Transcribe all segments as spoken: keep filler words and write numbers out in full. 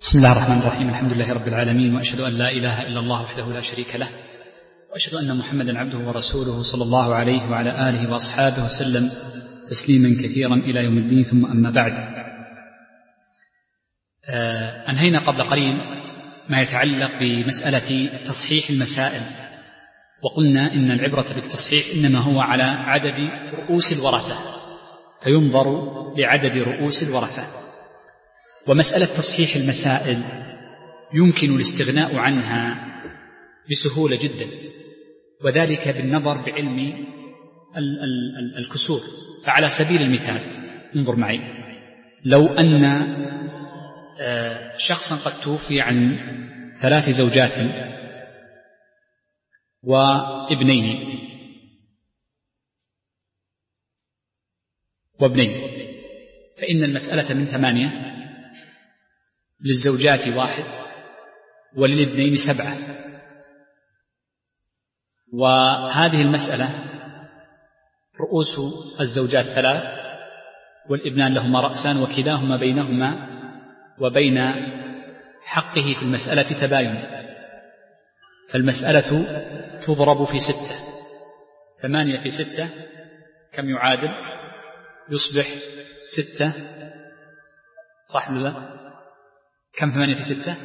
بسم الله الرحمن الرحيم. الحمد لله رب العالمين، وأشهد أن لا إله إلا الله وحده لا شريك له، وأشهد أن محمدا عبده ورسوله صلى الله عليه وعلى آله وأصحابه وسلم تسليما كثيرا إلى يوم الدين. ثم أما بعد، آه أنهينا قبل قليل ما يتعلق بمسألة تصحيح المسائل، وقلنا إن العبرة بالتصحيح إنما هو على عدد رؤوس الورثة، فينظر لعدد رؤوس الورثة. ومسألة تصحيح المسائل يمكن الاستغناء عنها بسهولة جدا، وذلك بالنظر بعلم الكسور. فعلى سبيل المثال انظر معي، لو أن شخصا قد توفي عن ثلاث زوجات وابنين وابنين فإن المسألة من ثمانية، للزوجات واحد وللابنين سبعة. وهذه المسألة رؤوس الزوجات ثلاث والابنان لهما رأسان، وكلاهما بينهما وبين حقه في المسألة تباين، فالمسألة تضرب في ستة. ثمانية في ستة كم يعادل؟ يصبح ستة، صح ولا لا؟ كم ثمانية في ستة؟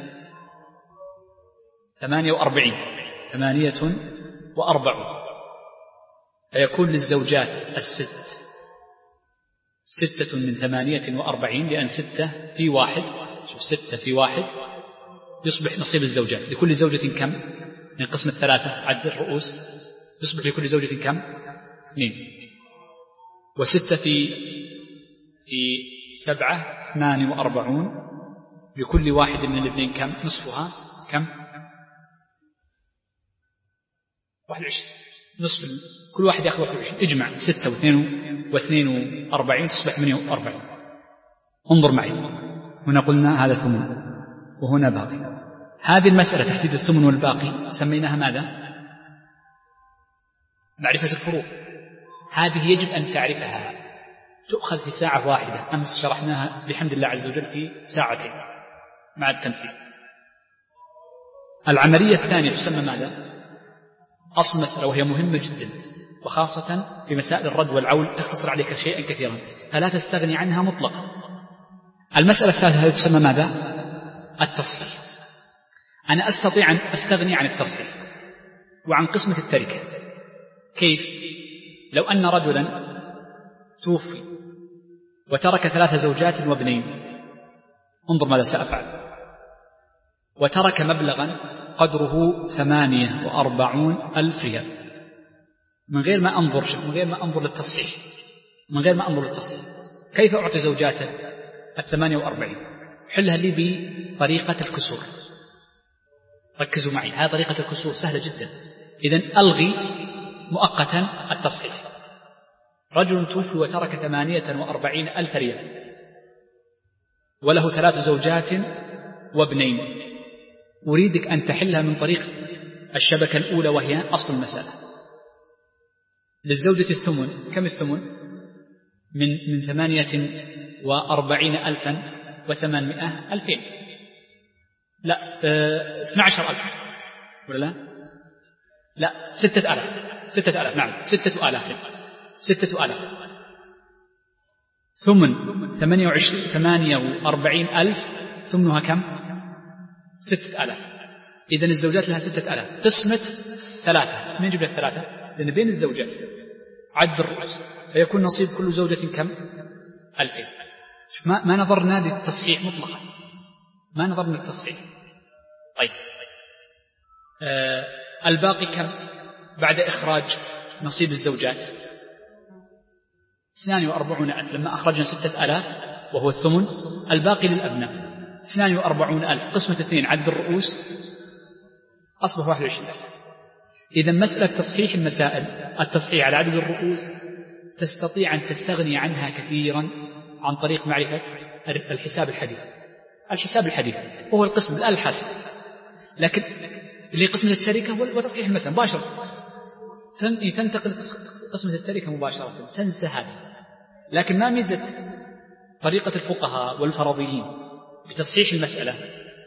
ثمانية وأربعين. ثمانية وأربعون، فيكون للزوجات الست ستة من ثمانية وأربعين، لأن ستة في واحد، شوف ستة في واحد يصبح نصيب الزوجات. لكل زوجة كم؟ من قسم الثلاثة عدد الرؤوس يصبح لكل زوجة كم؟ اثنين. وستة في في سبعة اثنان وأربعون، لكل واحد من الاثنين كم؟ نصفها كم؟ واحد وعشرين. نصف كل واحد يأخذ واحد وعشرين. اجمع ستة واثنين واثنين وأربعين تصبح ثمانية وأربعين. انظر معي، هنا قلنا هذا ثمن وهنا باقي. هذه المسألة تحديد الثمن والباقي سميناها ماذا؟ معرفة الفروق. هذه يجب أن تعرفها، تؤخذ في ساعة واحدة. أمس شرحناها بحمد الله عز وجل في ساعتين مع التمثيل. العملية الثانية تسمى ماذا؟ أصل مسألة، وهي مهمة جدا، وخاصة في مسائل الرد والعول تختصر عليك شيئا كثيرا، فلا تستغني عنها مطلقا. المسألة الثالثة هذه تسمى ماذا؟ التصحيح. أنا أستطيع أن أستغني عن التصحيح وعن قسمة التركة. كيف؟ لو أن رجلا توفي وترك ثلاث زوجات وابنين، انظر ماذا سأفعل. وترك مبلغا قدره ثمانية وأربعون ألف ريال، من غير ما أنظر من غير ما أنظر للتصحيح من غير ما أنظر للتصحيح كيف أعطي زوجاته الثمانية وأربعين؟ حلها لي بطريقة الكسور. ركزوا معي، هذه طريقة الكسور سهلة جدا. إذن ألغي مؤقتا التصحيح. رجل توفي وترك ثمانية وأربعين ألف ريال وله ثلاث زوجات وابنين، أريدك أن تحلها من طريق الشبكة الأولى، وهي أصل المسألة. للزوجة الثمن، كم الثمن؟ من من ثمانية وأربعين ألفا وثمانمائة ألفين، لا اثنى عشر ألف، ولا لا؟ لا ستة ألاف ستة ألاف نعم ستة ألاف ستة ألاف. ثمن ثمانية وعشرين ثمانية وأربعين ألف، ثمنها كم؟ ستة ألاف. إذن الزوجات لها ستة ألاف. قسمة ثلاثة، من يجيب الثلاثة؟ لأن بين الزوجات عد الرؤوس، فيكون نصيب كل زوجة كم؟ ألفين. ما, ما نظرنا للتصحيح مطلقا، ما نظرنا للتصحيح. طيب آه الباقي كم بعد إخراج نصيب الزوجات؟ اثنان وأربعون ألف. لما أخرجنا ستة ألاف وهو الثمن، الباقي للأبناء اثنان وأربعون ألف. قسمة اثنين عدد الرؤوس أصبح واحد وعشرين ألف. إذا مسألة تصحيح المسائل، التصحيح على عدد الرؤوس، تستطيع أن تستغني عنها كثيرا عن طريق معرفة الحساب الحديث. الحساب الحديث وهو القسم الآن الحاسب، لكن اللي قسمة التركة وتصحيح المسألة مباشرة، تنتقل قسمة التركة مباشرة، تنسى هذا. لكن ما ميزة طريقة الفقهاء والفرضيين بتصحيح المسألة؟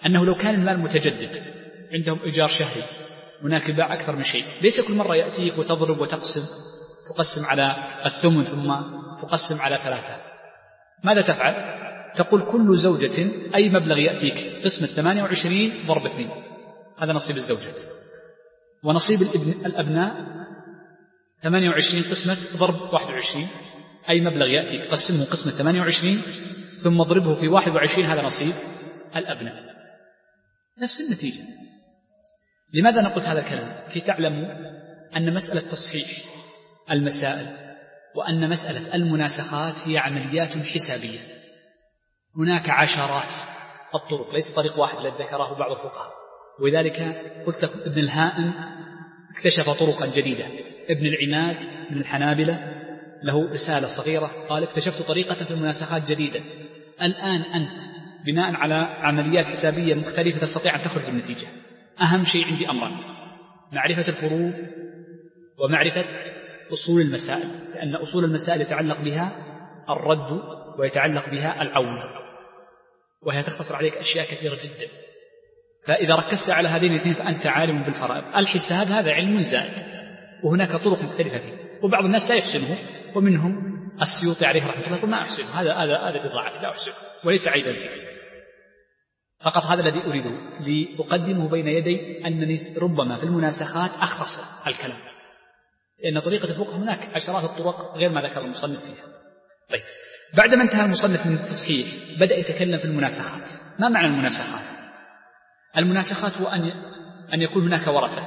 أنه لو كان المال متجدد عندهم إيجار شهري هناك باع أكثر من شيء، ليس كل مرة يأتيك وتضرب وتقسم، تقسم على الثمن ثم تقسم على ثلاثة. ماذا تفعل؟ تقول كل زوجة أي مبلغ يأتيك قسمة ثمانية وعشرين ضرب اثنين، هذا نصيب الزوجة، ونصيب الابن الأبناء ثمانية وعشرين قسمة ضرب واحد وعشرين، أي مبلغ يأتيك قسمه قسمة ثمانية وعشرين ثم اضربه في واحد وعشرين، هذا نصيب الأبناء. نفس النتيجة. لماذا نقول هذا الكلام؟ كي تعلموا أن مسألة تصحيح المسائل وأن مسألة المناسخات هي عمليات حسابية، هناك عشرات الطرق، ليس طريق واحد الذي ذكره بعض الفقهاء. ولذلك قلت لكم ابن الهائم اكتشف طرقا جديدة، ابن العماد من الحنابلة له رسالة صغيرة قال اكتشفت طريقة في المناسخات جديدة. الآن أنت بناء على عمليات حسابية مختلفة تستطيع أن تخرج بالنتيجة. أهم شيء عندي أمران: معرفة الفروض ومعرفة أصول المسائل، لأن أصول المسائل يتعلق بها الرد ويتعلق بها العون، وهي تختصر عليك أشياء كثيرة جدا. فإذا ركزت على هذين الاثنين فأنت عالم بالفرائض. الحساب هذا علم زائد وهناك طرق مختلفة فيه، وبعض الناس لا يحسنه، ومنهم السيوطي عليه رحمة الله يقول ما أحسنه، هذا هذا هذا بضاعة لا أحسنه وليس عيبا فيه. فقط هذا الذي أريده لأقدمه بين يدي، أنني ربما في المناسخات أختصر الكلام، لأن طريقة الفقه هناك عشرات الطرق غير ما ذكر المصنف فيها. طيب، بعدما انتهى المصنف من التصحيح بدأ يتكلم في المناسخات. ما معنى المناسخات؟ المناسخات هو أن أن يكون هناك ورثة،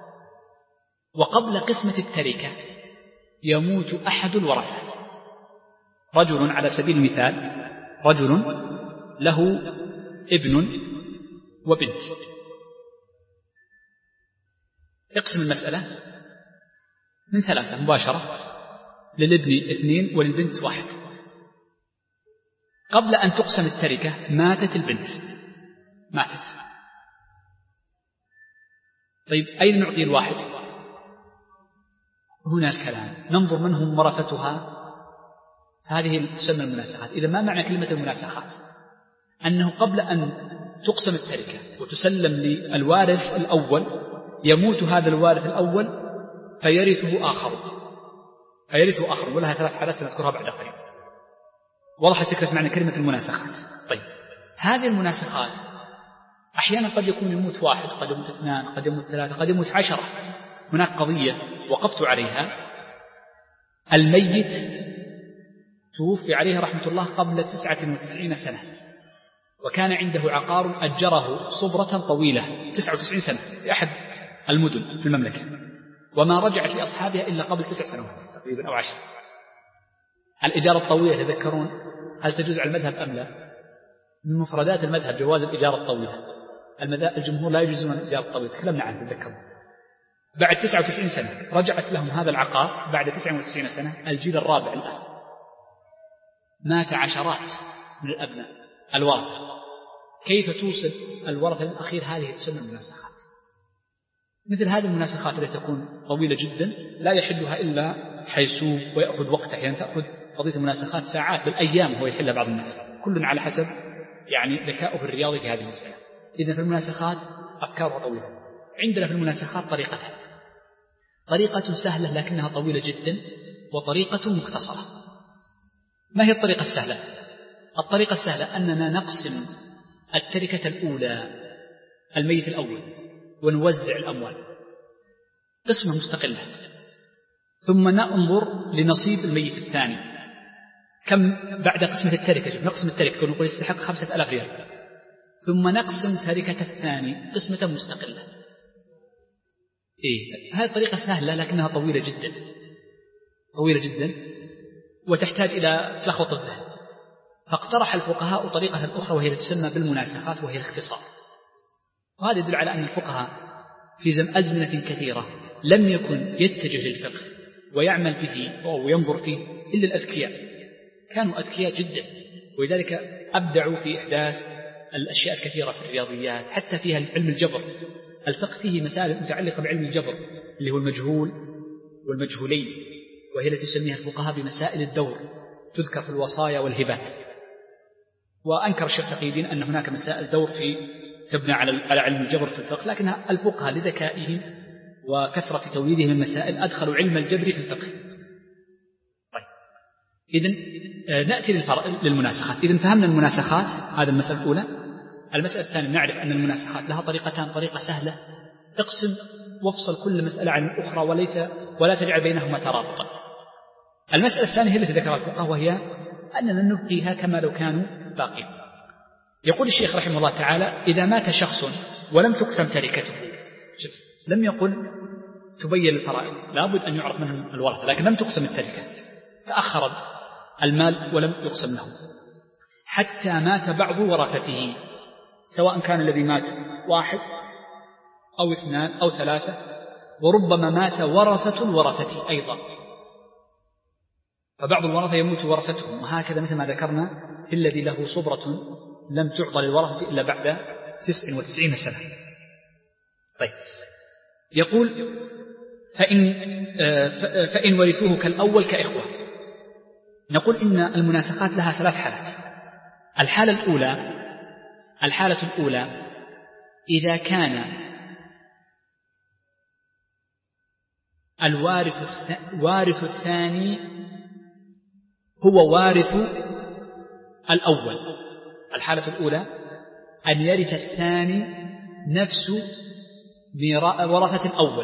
وقبل قسمة التركة يموت أحد الورثة. رجل على سبيل المثال، رجل له ابن وبنت، اقسم المسألة من ثلاثة مباشرة، للابن اثنين وللبنت واحد. قبل أن تقسم التركة ماتت البنت، ماتت. طيب أين نعطي الواحد؟ هنا الكلام، ننظر من هم ورثتها، هذه تسمى المناسخات. إذا ما معنى كلمة المناسخات؟ أنه قبل أن تقسم التركة وتسلم للوارث الأول يموت هذا الوارث الأول فيرثه آخر، فيرثه آخر، ولها ثلاث حالات سنذكرها بعد قليل. وضحت فكرة معنى كلمة المناسخات. طيب، هذه المناسخات أحيانا قد يكون يموت واحد، قد يموت اثنان، قد يموت ثلاثة، قد يموت عشرة. هناك قضية وقفت عليها، الميت توفي عليه رحمة الله قبل تسعة وتسعين سنة، وكان عنده عقار أجره صبرة طويلة تسعة وتسعين سنة في أحد المدن في المملكة، وما رجعت لأصحابها إلا قبل تسع سنوات تقريبا أو عشر. الإجارة الطويلة تذكرون هل تجوز على المذهب أم لا؟ من مفردات المذهب جواز الإجارة الطويلة. الجمهور لا يجوزون الإجارة الطويلة، تكلمنا عنه تذكرون. بعد تسعة وتسعين سنة رجعت لهم هذا العقار، بعد تسعة وتسعين سنة الجيل الرابع الآن مات عشرات من الأبناء الورثة. كيف توصل الورثة الأخير؟ هذه تسمى المناسخات. مثل هذه المناسخات التي تكون طويلة جدا لا يحلها إلا حيسوب ويأخذ وقته، يعني تأخذ قضية المناسخات ساعات بل أيام هو يحلها بعض الناس، كل على حسب يعني ذكاؤه الرياضي في هذه المسألة. إذن في المناسخات أفكارها طويلة. عندنا في المناسخات طريقتين: طريقة سهلة لكنها طويلة جدا، وطريقة مختصرة. ما هي الطريقة السهلة؟ الطريقة السهلة أننا نقسم التركة الأولى، الميت الأول، ونوزع الأموال قسمة مستقلة، ثم ننظر لنصيب الميت الثاني كم بعد قسمة التركة. نقسم التركة ونقول يستحق خمسة ألاف ريال، ثم نقسم تركة الثاني قسمة مستقلة. إيه، هذه الطريقة سهلة لكنها طويلة جدا، طويلة جدا وتحتاج إلى تلخبط الذهن. فاقترح الفقهاء طريقة أخرى وهي تسمى بالمناسخات، وهي الاختصار. وهذا يدل على أن الفقهاء في أزمنة كثيرة لم يكن يتجه للفقه ويعمل به وينظر فيه إلا الأذكياء، كانوا أذكياء جدا، ولذلك أبدعوا في إحداث الأشياء الكثيرة في الرياضيات، حتى فيها علم الجبر. الفقه فيه مسائل متعلقة بعلم الجبر اللي هو المجهول والمجهولين، وهي التي يسميها الفقهاء بمسائل الدور، تذكر في الوصايا والهبات. وأنكر الشيخ تقي الدين أن هناك مسائل دور في تبنى على علم الجبر في الفقه، لكنها الفقهاء لذكائهم وكثرة توليدهم المسائل أدخلوا علم الجبر في الفقه. طيب إذن نأتي للمناسخات. إذن فهمنا المناسخات، هذا المسألة الأولى. المسألة الثانية نعرف أن المناسخات لها طريقتان، طريقة سهلة اقسم وافصل كل مسألة عن الأخرى وليس ولا تجعل بينهما ترابطا. المسألة الثانية هي التي ذكرها الفقهاء، وهي أننا نبقيها كما لو كانوا باقين. يقول الشيخ رحمه الله تعالى: إذا مات شخص ولم تقسم تركته، شوف لم يقل تبين الفرائض، لابد أن يعرف منهم الورثة، لكن لم تقسم التركة، تأخر المال ولم يقسم له حتى مات بعض ورثته، سواء كان الذي مات واحد أو اثنان أو ثلاثة، وربما مات ورثة الورثة أيضا، فبعض الورثة يموت ورثتهم، وهكذا مثل ما ذكرنا في الذي له صبرة لم تعطى للورثة إلا بعد تسع وتسعين سنة. طيب يقول: فإن, فإن ورثوه كالأول كإخوة. نقول إن المناسخات لها ثلاث حالات. الحالة الأولى الحالة الأولى إذا كان الوارث الوارث الثاني هو وارث الأول. الحالة الأولى أن يرث الثاني نفس ورثة الأول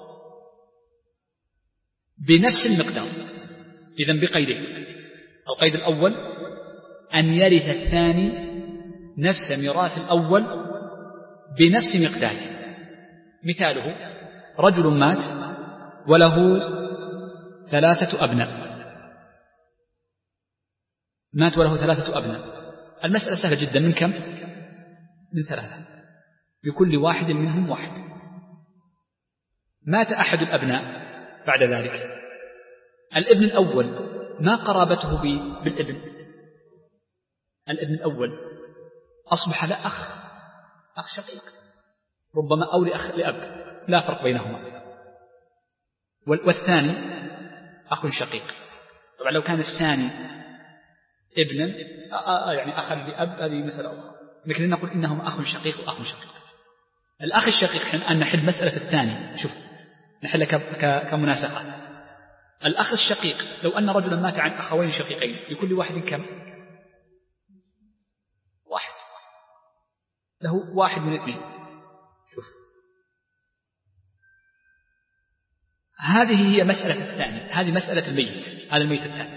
بنفس المقدار. إذن بقيدين: القيد الأول أن يرث الثاني نفس ميراث الأول بنفس مقداره. مثاله: رجل مات وله ثلاثة أبناء مات وله ثلاثة أبناء المسألة سهلة جدا. من كم؟ من ثلاثة، لكل واحد منهم واحد. مات أحد الأبناء بعد ذلك، الابن الأول ما قرابته بالابن، الابن الأول أصبح له أخ أخ شقيق ربما، أو لأخ لأب لا فرق بينهما، والثاني أخ شقيق. طبعا لو كان الثاني ابنا يعني أخا لأب هذه مسألة أخرى، لكن نقول إنهما أخ شقيق وأخ شقيق. الأخ الشقيق أن نحل مسألة الثاني، شوف نحل كمناسخة. الأخ الشقيق لو أن رجلا مات عن أخوين شقيقين، لكل واحد كم؟ واحد، له واحد من اثنين. شوف هذه هي مسألة الثاني، هذه مسألة الميت، هذا الميت الثاني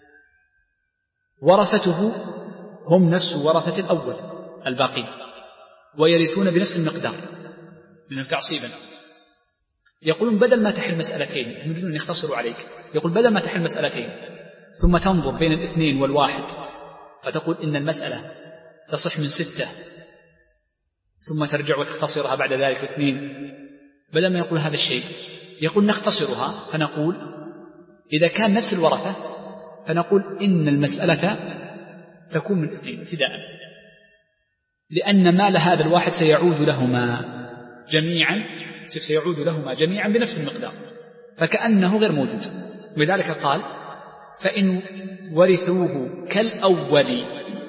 ورثته هم نفس ورثة الأول الباقين، ويرثون بنفس المقدار لأنه تعصيبا. يقولون بدل ما تحل مسألتين، يريدون أن يختصروا عليك، يقول بدل ما تحل مسألتين ثم تنظر بين الاثنين والواحد فتقول إن المسألة تصح من ستة ثم ترجع وتختصرها بعد ذلك اثنين، بدل ما يقول هذا الشيء يقول نختصرها فنقول إذا كان نفس الورثة فنقول إن المسألة تكون من اثنين ابتداء، لأن مال هذا الواحد سيعود لهما جميعا سيعود لهما جميعا بنفس المقدار، فكأنه غير موجود. ولذلك قال فإن ورثوه كالأول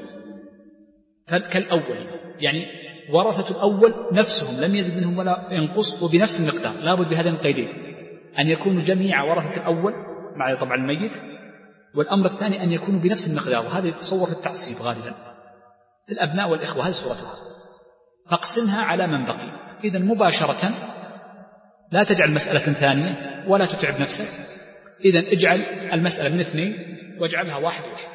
كالأول يعني ورثة الأول نفسهم لم يزد منهم ولا ينقص وبنفس المقدار. لابد بهذين القيدين أن يكونوا جميع ورثة الأول مع طبعا الميت، والأمر الثاني أن يكونوا بنفس المقدار، وهذا يتصور في التعصيب غالبا في الأبناء والإخوة، هذه صورتها. فاقسمها على من بقي. إذن مباشرة لا تجعل مسألة ثانية ولا تتعب نفسك، إذن اجعل المسألة من اثنين واجعلها واحد واحد،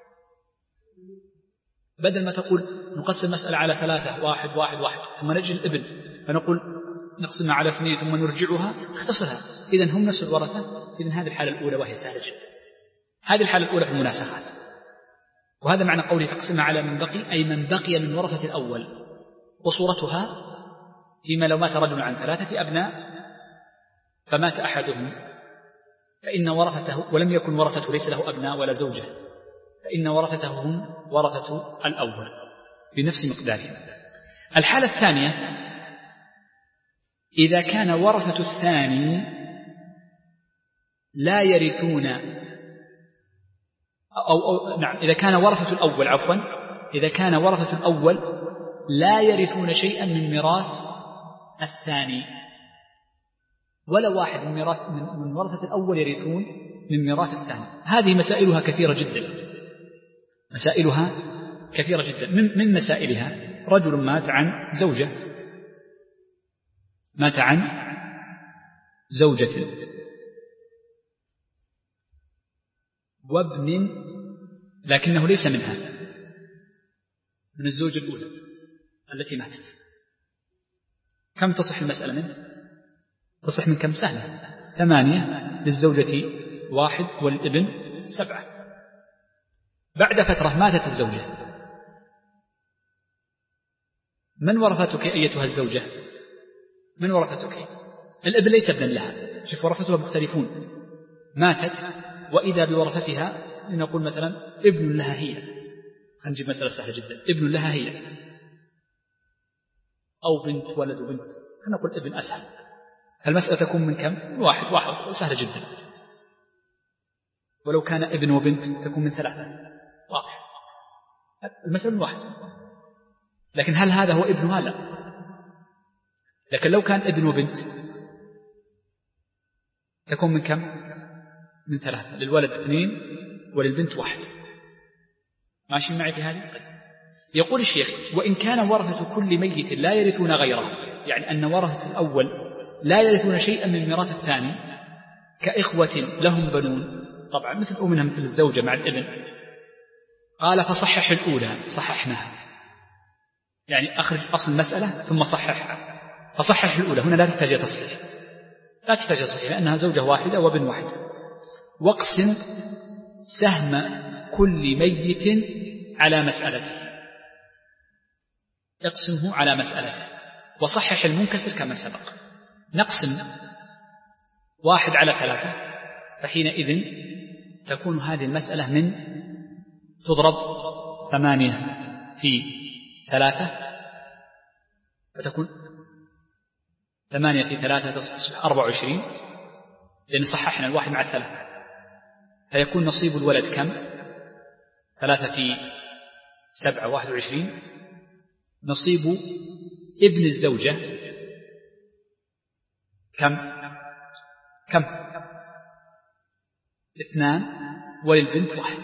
بدل ما تقول نقسم المسألة على ثلاثة واحد واحد واحد ثم نجي الابن فنقول نقسمها على اثنين ثم نرجعها، اختصرها. إذن هم نفس الورثة. إذن هذه الحالة الأولى وهي سهلة جدا. هذه الحالة الأولى في المناسخات، وهذا معنى قوله فاقسمها على من بقي، أي من بقي من ورثة الأول. وصورتها فيما لو مات رجل عن ثلاثة أبناء فمات أحدهم فإن ورثته ولم يكن ورثته ليس له أبناء ولا زوجة، فإن ورثته هم ورثة الأول بنفس مقدارهم. الحالة الثانية إذا كان ورثة الثاني لا يرثون أو, أو نعم إذا كان ورثة الأول عفوا إذا كان ورثة الأول لا يرثون شيئا من ميراث الثاني، ولا واحد من ميراث من ورثة الأول يرثون من ميراث الثاني. هذه مسائلها كثيرة جدا، مسائلها كثيرة جدا. من من مسائلها رجل مات عن زوجة، مات عن زوجة وابن، لكنه ليس منها، من الزوجة الأولى التي ماتت. كم تصح المسألة منه؟ تصح من كم؟ سهلة، ثمانية للزوجة واحد والابن سبعة. بعد فترة ماتت الزوجة، من ورثتك أيتها الزوجة؟ من ورثتك؟ الابن ليس ابنا لها، شوف ورثتها مختلفون. ماتت وإذا بورثتها لنقول مثلا ابن لها هي، هنجيب مسألة سهلة جدا، ابن لها هي، أو بنت ولد وبنت، هنقول ابن أسهل. المسألة تكون من كم؟ واحد واحد، سهلة جدا. ولو كان ابن وبنت تكون من ثلاثة، واضح. المسألة من واحد، لكن هل هذا هو ابنها؟ لا. لكن لو كان ابن وبنت تكون من كم؟ من ثلاثة، للولد اثنين وللبنت واحد. ماشي معي في هذه؟ يقول الشيخ: وإن كان ورثة كل ميت لا يرثون غيره، يعني أن ورثة الأول لا يرثون شيئا من ميراث الثاني، كإخوة لهم بنون، طبعا مثل أمنا مثل الزوجة مع الابن. قال: فصحح الأولى، صححناها، يعني أخرج أصل المسألة ثم صححها. فصحح الأولى هنا لا تحتاج تصحيح، لا تحتاج تصحيح لأنها زوجة واحدة وابن واحد. واقسم سهم كل ميت على مسألته، اقسمه على مسألته، وصحح المنكسر كما سبق. نقسم واحد على ثلاثة، فحينئذ تكون هذه المسألة من تضرب ثمانية في ثلاثة، فتكون ثمانية في ثلاثة تصبح أربعة وعشرين، لأن صححنا الواحد مع الثلاثة، فيكون نصيب الولد كم؟ ثلاثة في سبعة واحد وعشرين. نصيب ابن الزوجة كم؟ كم؟ اثنان، وللبنت واحد.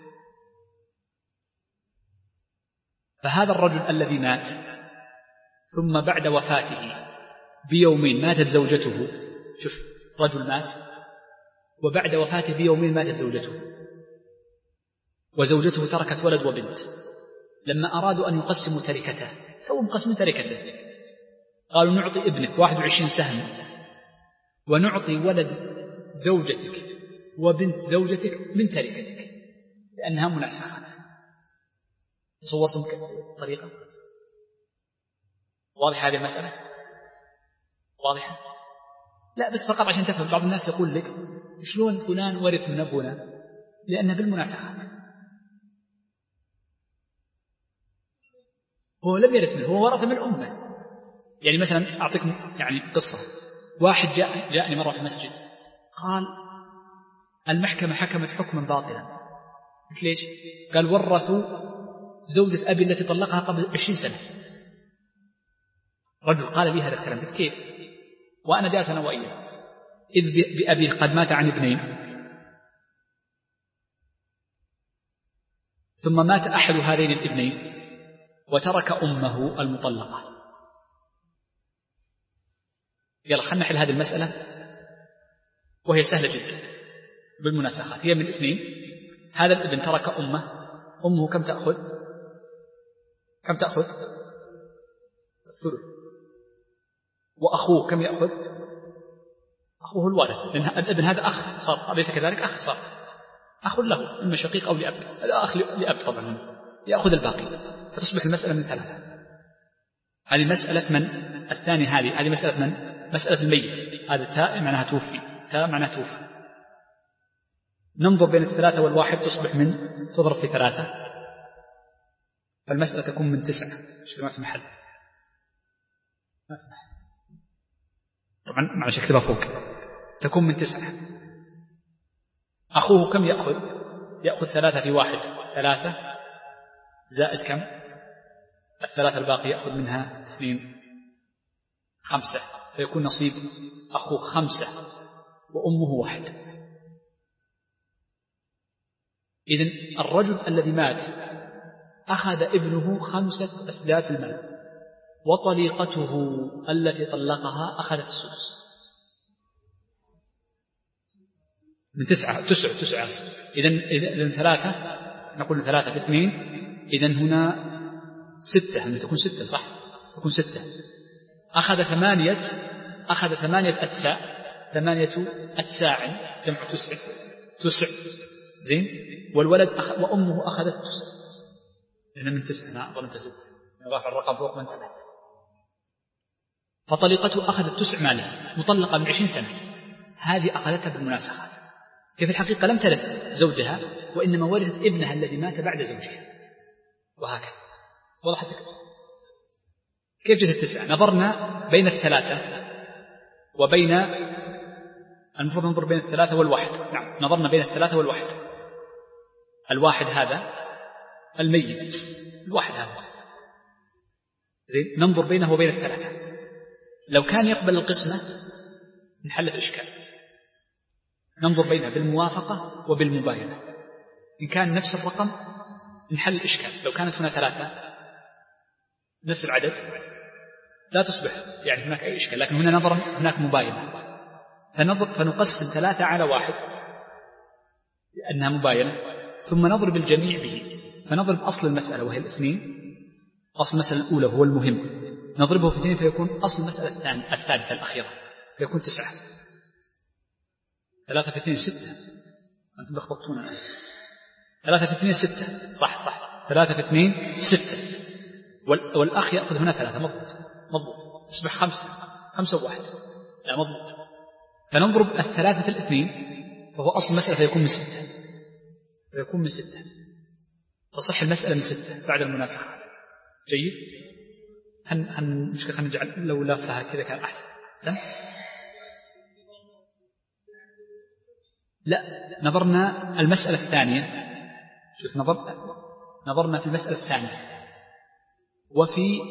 فهذا الرجل الذي مات ثم بعد وفاته بيومين ماتت زوجته، شوف رجل مات وبعد وفاته بيومين ماتت زوجته، وزوجته تركت ولد وبنت. لما أرادوا أن يقسموا تركته، سووا مقسم تركته، قالوا: نعطي ابنك واحد وعشرين سهم، ونعطي ولد زوجتك وبنت زوجتك من تركتك، لأنها مناسخات. تصورتم الطريقة؟ واضح هذه المسألة؟ واضحة؟ لا، بس فقط عشان تفهم. بعض الناس يقول لك: شلون فلان ورث من أبونا؟ لأنها بالمناسخات. هو لم يرث منه، هو ورث من أمه. يعني مثلا أعطيكم يعني قصة. واحد جاء جاءني مرة في المسجد، قال: المحكمة حكمت حكما باطلا. قلت: ليش؟ قال: ورثوا زوجة أبي التي طلقها قبل عشرين سنة. رجل قال لي هذا الكلام. قلت: كيف؟ وأنا جالس أنا وإياه، إذ بأبيه قد مات عن ابنين، ثم مات أحد هذين الابنين وترك أمه المطلقة. يلا خلنا نحل هذه المسألة، وهي سهلة جدا بالمناسخات. هي من اثنين. هذا الابن ترك أمه، أمه كم تأخذ؟ كم تأخذ؟ الثلث. وأخوه كم يأخذ؟ أخوه الوارث، لأن الابن هذا أخ صار، أليس كذلك؟ أخ صار، أخ له إما شقيق أو لأب، الأخ لأب طبعا يأخذ الباقي، فتصبح المسألة من ثلاثة. هذه مسألة من الثاني، هذه هذه مسألة من مسألة الميت. هذا تاء معناها توفي، تاء معناها توفي. ننظر بين الثلاثة والواحد تصبح من تضرب في ثلاثة، فالمسألة تكون من تسعة. شو ما في محل، ما في محل طبعا، معلش اكتبها فوق. تكون من تسعة. أخوه كم يأخذ؟ يأخذ ثلاثة في واحد، ثلاثة زائد كم؟ الثلاثة الباقية يأخذ منها اثنين خمسة، فيكون نصيب أخوه خمسة وأمه واحد. إذن الرجل الذي مات أخذ ابنه خمسة أسداس المال، وطليقته التي طلقها أخذت السدس من تسعة تسعة تسعة. إذن إذن ثلاثة، نقول ثلاثة في اثنين، إذن هنا ستة، هنا تكون ستة صح؟ تكون ستة. أخذ ثمانية أخذ ثمانية أتساع، ثمانية أتساع جمع تسع تسع زين، والولد أخ... وأمه أخذت تسع، لأن من تسع أنا أظن تسع رافع الرقم فوق من ثلاث. فطليقته أخذت تسع مالها مطلقة من عشرين سنة، هذه أخذتها بالمناسخة. في الحقيقة لم ترث زوجها، وإنما ورثت ابنها الذي مات بعد زوجها، وهكذا. وضحت كيف جت التسعة؟ نظرنا بين الثلاثة وبين، المفروض ننظر بين الثلاثة والواحد. نعم، نظرنا بين الثلاثة والواحد. الواحد هذا الميت، الواحد هذا زين، ننظر بينه وبين الثلاثة. لو كان يقبل القسمة نحل الإشكال، ننظر بينها بالموافقة وبالمباينة. إن كان نفس الرقم نحل الإشكال. لو كانت هنا ثلاثة نفس العدد لا تصبح يعني هناك أي إشكال، لكن هنا نظرا هناك مباينة، فنظر فنقسم ثلاثة على واحد لأنها مباينة، ثم نضرب الجميع به، فنضرب أصل المسألة وهي الاثنين، أصل المسألة الأولى هو المهم، نضربه في اثنين فيكون أصل المسألة الثالثة الأخيرة فيكون تسعة. ثلاثة في اثنين ستة، أنتم لخبطتونا. ثلاثة في اثنين ستة، صح صح، ثلاثة في اثنين ستة، والأخ يأخذ هنا ثلاثة، مضبوط مضبوط، تصبح خمسة، خمسة وواحد، لا مضبوط. فنضرب الثلاثة في الاثنين وهو أصل المسألة فيكون من ستة، فيكون من ستة، تصح المسألة من ستة بعد المناسخات. جيد. هن هن مشكلة، خلينا نجعل لو لافها كذا كان أحسن. سم؟ لا، نظرنا المسألة الثانية، شوف نظر نظرنا في المسألة الثانية وفي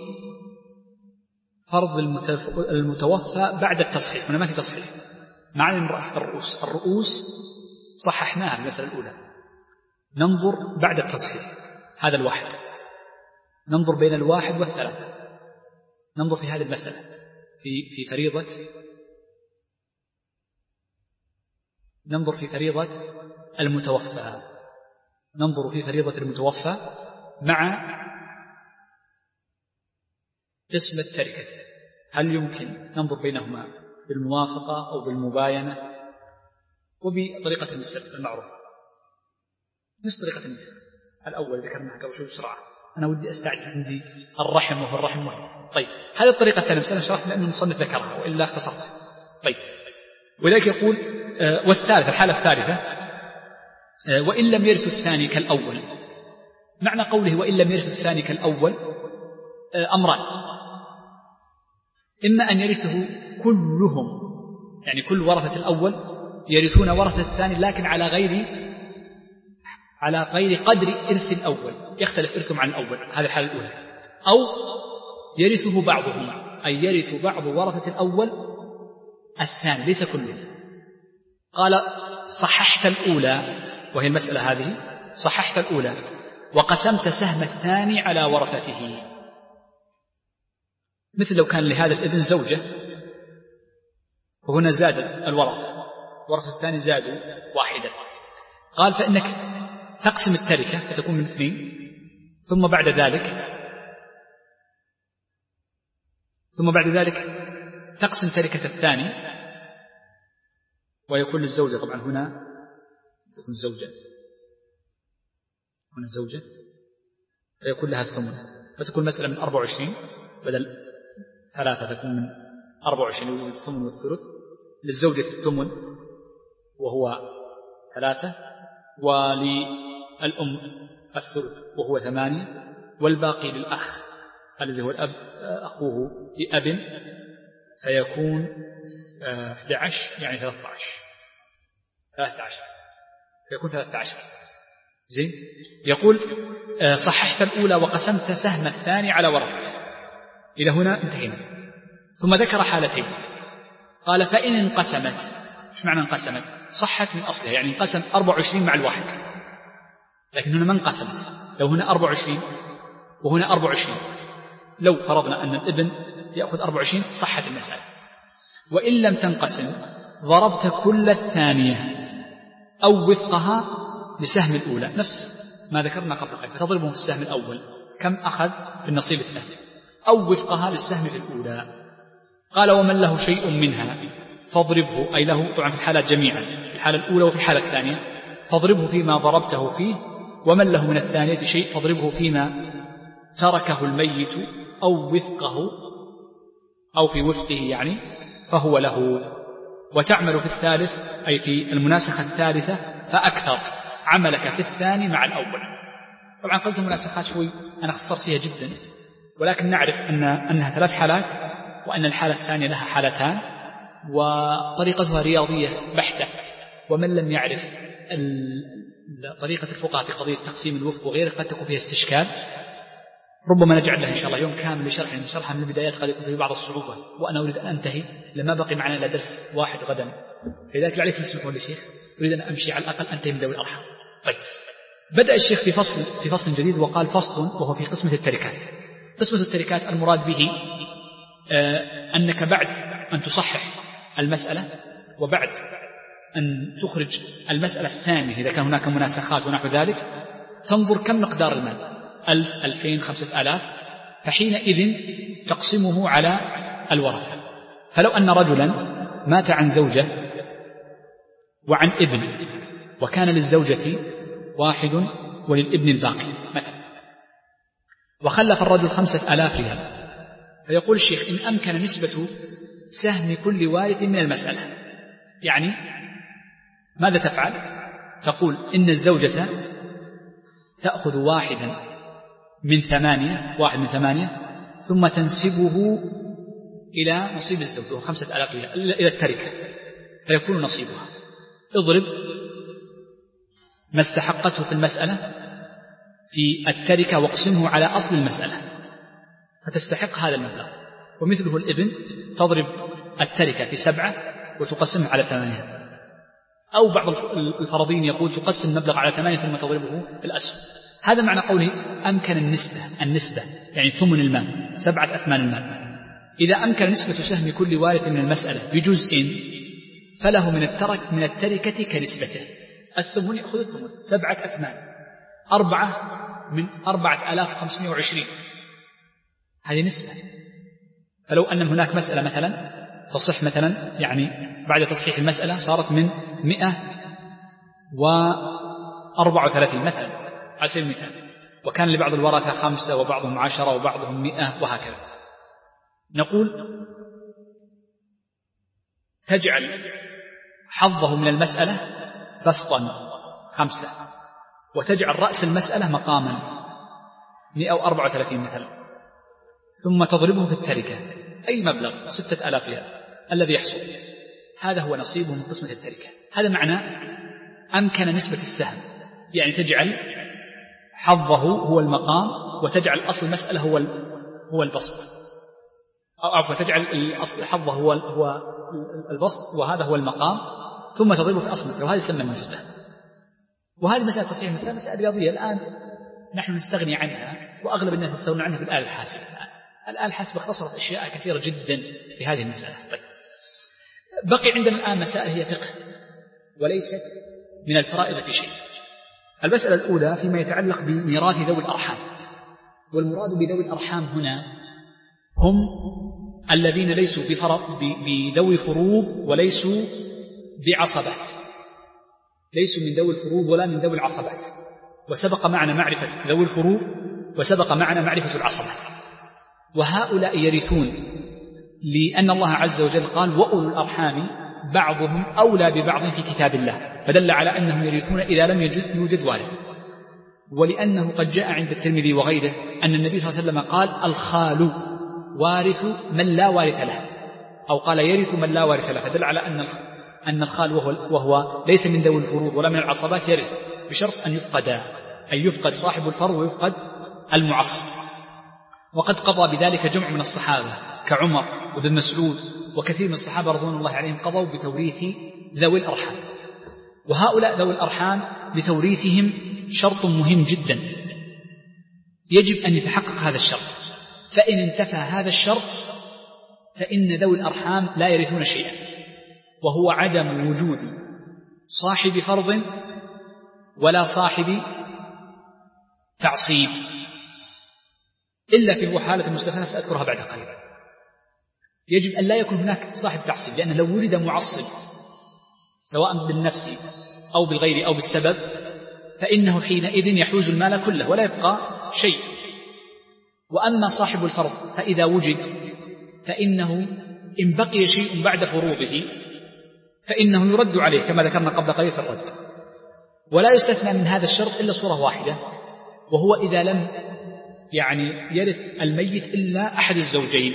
فرض المتوفى بعد التصحيح. هنا ما في تصحيح، معنى من رأس الرؤوس، الرؤوس صححناها في المسألة الأولى. ننظر بعد التصحيح، هذا الواحد، ننظر بين الواحد والثلاثة، ننظر في هذه المسألة في في فريضة، ننظر في فريضة المتوفى، ننظر في فريضة المتوفى مع قسم التركة، هل يمكن ننظر بينهما بالموافقة أو بالمباينة وبطريقة النسب المعروفة، نفس طريقة النسب الأول ذكرناها قبل شوي بسرعة. أنا ودي أستعجل، عندي الرحم وهو الرحم مهم. طيب، هذه الطريقة الثانية بس أنا شرحت لأن المصنف ذكرها وإلا اختصرت. طيب، ولذلك يقول آه والثالثة، الحالة الثالثة آه وإن لم يرث الثاني كالأول. معنى قوله وإن لم يرث الثاني كالأول آه أمران، إما أن يرثه كلهم، يعني كل ورثة الأول يرثون ورثة الثاني لكن على غير على غير قدر إرث الأول، يختلف إرثهم عن الأول، هذه الحالة الأولى. أو يرثه بعضهم، أي يرث بعض ورثة الأول الثاني ليس كله. قال صححت الأولى، وهي المسألة هذه، صححت الأولى وقسمت سهم الثاني على ورثته. مثل لو كان لهذا الابن زوجة وهنا زاد الورثة، ورثة الثاني زادوا واحدا، قال فإنك تقسم التركة فتكون من اثنين، ثم بعد ذلك ثم بعد ذلك تقسم تركة الثاني ويكون للزوجة، طبعا هنا تكون زوجة، هنا زوجة فيكون لها الثمن، فتكون مسألة من أربعة وعشرين بدل ثلاثة، تكون من أربعة وعشرين يوجد الثمن والثلث، للزوجة الثمن وهو ثلاثة، وللأم الثلث وهو ثمانية، والباقي للأخ الذي هو الأب أخوه لأب فيكون أحد عشر، يعني ثلاثة عشر ثلاثة عشر فيكون ثلاثة عشر. زين. يقول صححت الأولى وقسمت سهم الثاني على ورثته. إلى هنا انتهينا. ثم ذكر حالتين، قال فإن انقسمت، ايش معنى انقسمت؟ صحت من أصلها، يعني انقسم أربعة وعشرين مع الواحد، لكن هنا ما انقسمت. لو هنا أربعة وعشرين وهنا أربعة وعشرين، لو فرضنا أن الابن يأخذ أربعة وعشرين صحت المسألة. وإن لم تنقسم ضربت كل الثانية أو وفقها لسهم الأولى، نفس ما ذكرنا قبل قليل، فتضربهم في السهم الأول كم أخذ بالنصيب الثاني، أو وفقها للسهم في الأولى. قال ومن له شيء منها فاضربه، أي له طبعا في الحالات جميعا، في الحالة الأولى وفي الحالة الثانية، فاضربه فيما ضربته فيه، ومن له من الثانية شيء فاضربه فيما تركه الميت أو وفقه أو في وفقه يعني فهو له. وتعمل في الثالث أي في المناسخة الثالثة فأكثر عملك في الثاني مع الأول. طبعا قلت المناسخات شوي أنا اختصرت فيها جدا، ولكن نعرف أن أنها ثلاث حالات، وأن الحالة الثانية لها حالتان، وطريقتها رياضية بحتة. ومن لم يعرف طريقة الفقهاء في قضية تقسيم الوفق وغيره قد تكون فيها استشكال، ربما نجعل له إن شاء الله يوم كامل لشرح، لأن شرحها من البدايات قد يكون فيه بعض الصعوبة، وأنا أريد أن أنتهي لما بقي معنا إلا درس واحد غدا، لذلك عليك تسمحون لي شيخ، أريد أن أمشي على الأقل أنتهي من ذوي الأرحام. طيب، بدأ الشيخ في فصل في فصل جديد وقال فصل وهو في قسمة التركات. قسمة التركات المراد به آه أنك بعد أن تصحح المسألة وبعد أن تخرج المسألة الثانية إذا كان هناك مناسخات ونحو ذلك، تنظر كم مقدار المال، ألف، ألفين، خمسة آلاف، فحينئذ تقسمه على الورثة. فلو أن رجلا مات عن زوجة وعن ابن، وكان للزوجة واحد وللابن الباقي مثلا، وخلف الرجل خمسة آلاف ريال، فيقول الشيخ إن أمكن نسبة سهم كل وارث من المسألة، يعني ماذا تفعل؟ تقول إن الزوجة تأخذ واحدا من ثمانية واحد من ثمانية ثم تنسبه إلى نصيب الزوج وهو خمسة آلاف إلى التركة، فيكون نصيبها. اضرب ما استحقته في المسألة في التركة واقسمه على أصل المسألة فتستحق هذا المبلغ. ومثله الابن، تضرب التركة في سبعة وتقسمه على ثمانية. أو بعض الفرضين يقول تقسم المبلغ على ثمانية ثم تضربه في الأسهم. هذا معنى قوله أمكن النسبة، النسبة يعني ثمن المال، سبعة أثمان المال. إذا أمكن نسبة سهم كل وارث من المسألة بجزء فله من الترك من التركة كنسبته. الثمن يأخذ الثمن سبعة أثمان، أربعة من أربعة آلاف وخمسمائة وعشرين، هذه نسبة. فلو أن هناك مسألة مثلا تصح مثلا يعني بعد تصحيح المسألة صارت من مئة وأربعة وثلاثين مثلا على سبيل المثال، وكان لبعض الورثة خمسة وبعضهم عشرة وبعضهم مئة وهكذا، نقول تجعل حظه من المسألة بسطا خمسة، وتجعل رأس المسألة مقاما مئة وأربعة وثلاثين مثلا، ثم تضربه في التركة أي مبلغ ستة آلاف ريال الذي يحصل، هذا هو نصيبه من قسمة التركة. هذا معنى أمكن نسبة السهم، يعني تجعل حظه هو المقام وتجعل أصل المسألة هو هو البسط، أو عفوا تجعل الأصل حظه هو هو البسط وهذا هو المقام، ثم تضربه في أصل المسألة، وهذا يسمى النسبة. وهذه مسألة تصحيح المسألة مسألة رياضية الآن نحن نستغني عنها، وأغلب الناس يستغنون عنها بالآلة الحاسبة. الآلة الحاسبة اختصرت أشياء كثيرة جدا في هذه المسألة. طيب، بقي عندنا الآن مسائل هي فقه وليست من الفرائض في شيء. المسألة الأولى فيما يتعلق بميراث ذوي الأرحام، والمراد بذوي الأرحام هنا هم الذين ليسوا بذوي فروض وليسوا بعصبات، ليسوا من ذوي الفروض ولا من ذوي العصبات. وسبق معنا معرفة ذوي الفروض وسبق معنا معرفة العصبات، وهؤلاء يرثون لأن الله عز وجل قال وأولو الأرحام بعضهم أولى ببعض في كتاب الله، فدل على أنهم يرثون إذا لم يوجد وارث. ولأنه قد جاء عند الترمذي وغيره أن النبي صلى الله عليه وسلم قال الخال وارث من لا وارث له، أو قال يرث من لا وارث له، فدل على أن أن الخال وهو, وهو ليس من ذوي الفروض ولا من العصبات يرث بشرط أن يفقدا. أي يفقد صاحب الفرض ويفقد المعصب. وقد قضى بذلك جمع من الصحابة كعمر وابن مسعود وكثير من الصحابة رضوان الله عليهم قضوا بتوريث ذوي الأرحام. وهؤلاء ذوي الأرحام لتوريثهم شرط مهم جدا، يجب أن يتحقق هذا الشرط، فإن انتفى هذا الشرط فإن ذوي الأرحام لا يرثون شيئا، وهو عدم وجود صاحب فرض ولا صاحب تعصيب، إلا في حالة مستثنى سأذكرها بعد قليل. يجب أن لا يكون هناك صاحب تعصيب، لأن لو وجد معصب سواء بالنفس أو بالغير أو بالسبب فإنه حينئذ يحوز المال كله ولا يبقى شيء. وأما صاحب الفرض فإذا وجد فإنه إن بقي شيء بعد فروضه فإنه يرد عليه كما ذكرنا قبل قليل في الرد. ولا يستثنى من هذا الشرط إلا صورة واحدة، وهو إذا لم يعني يرث الميت إلا أحد الزوجين،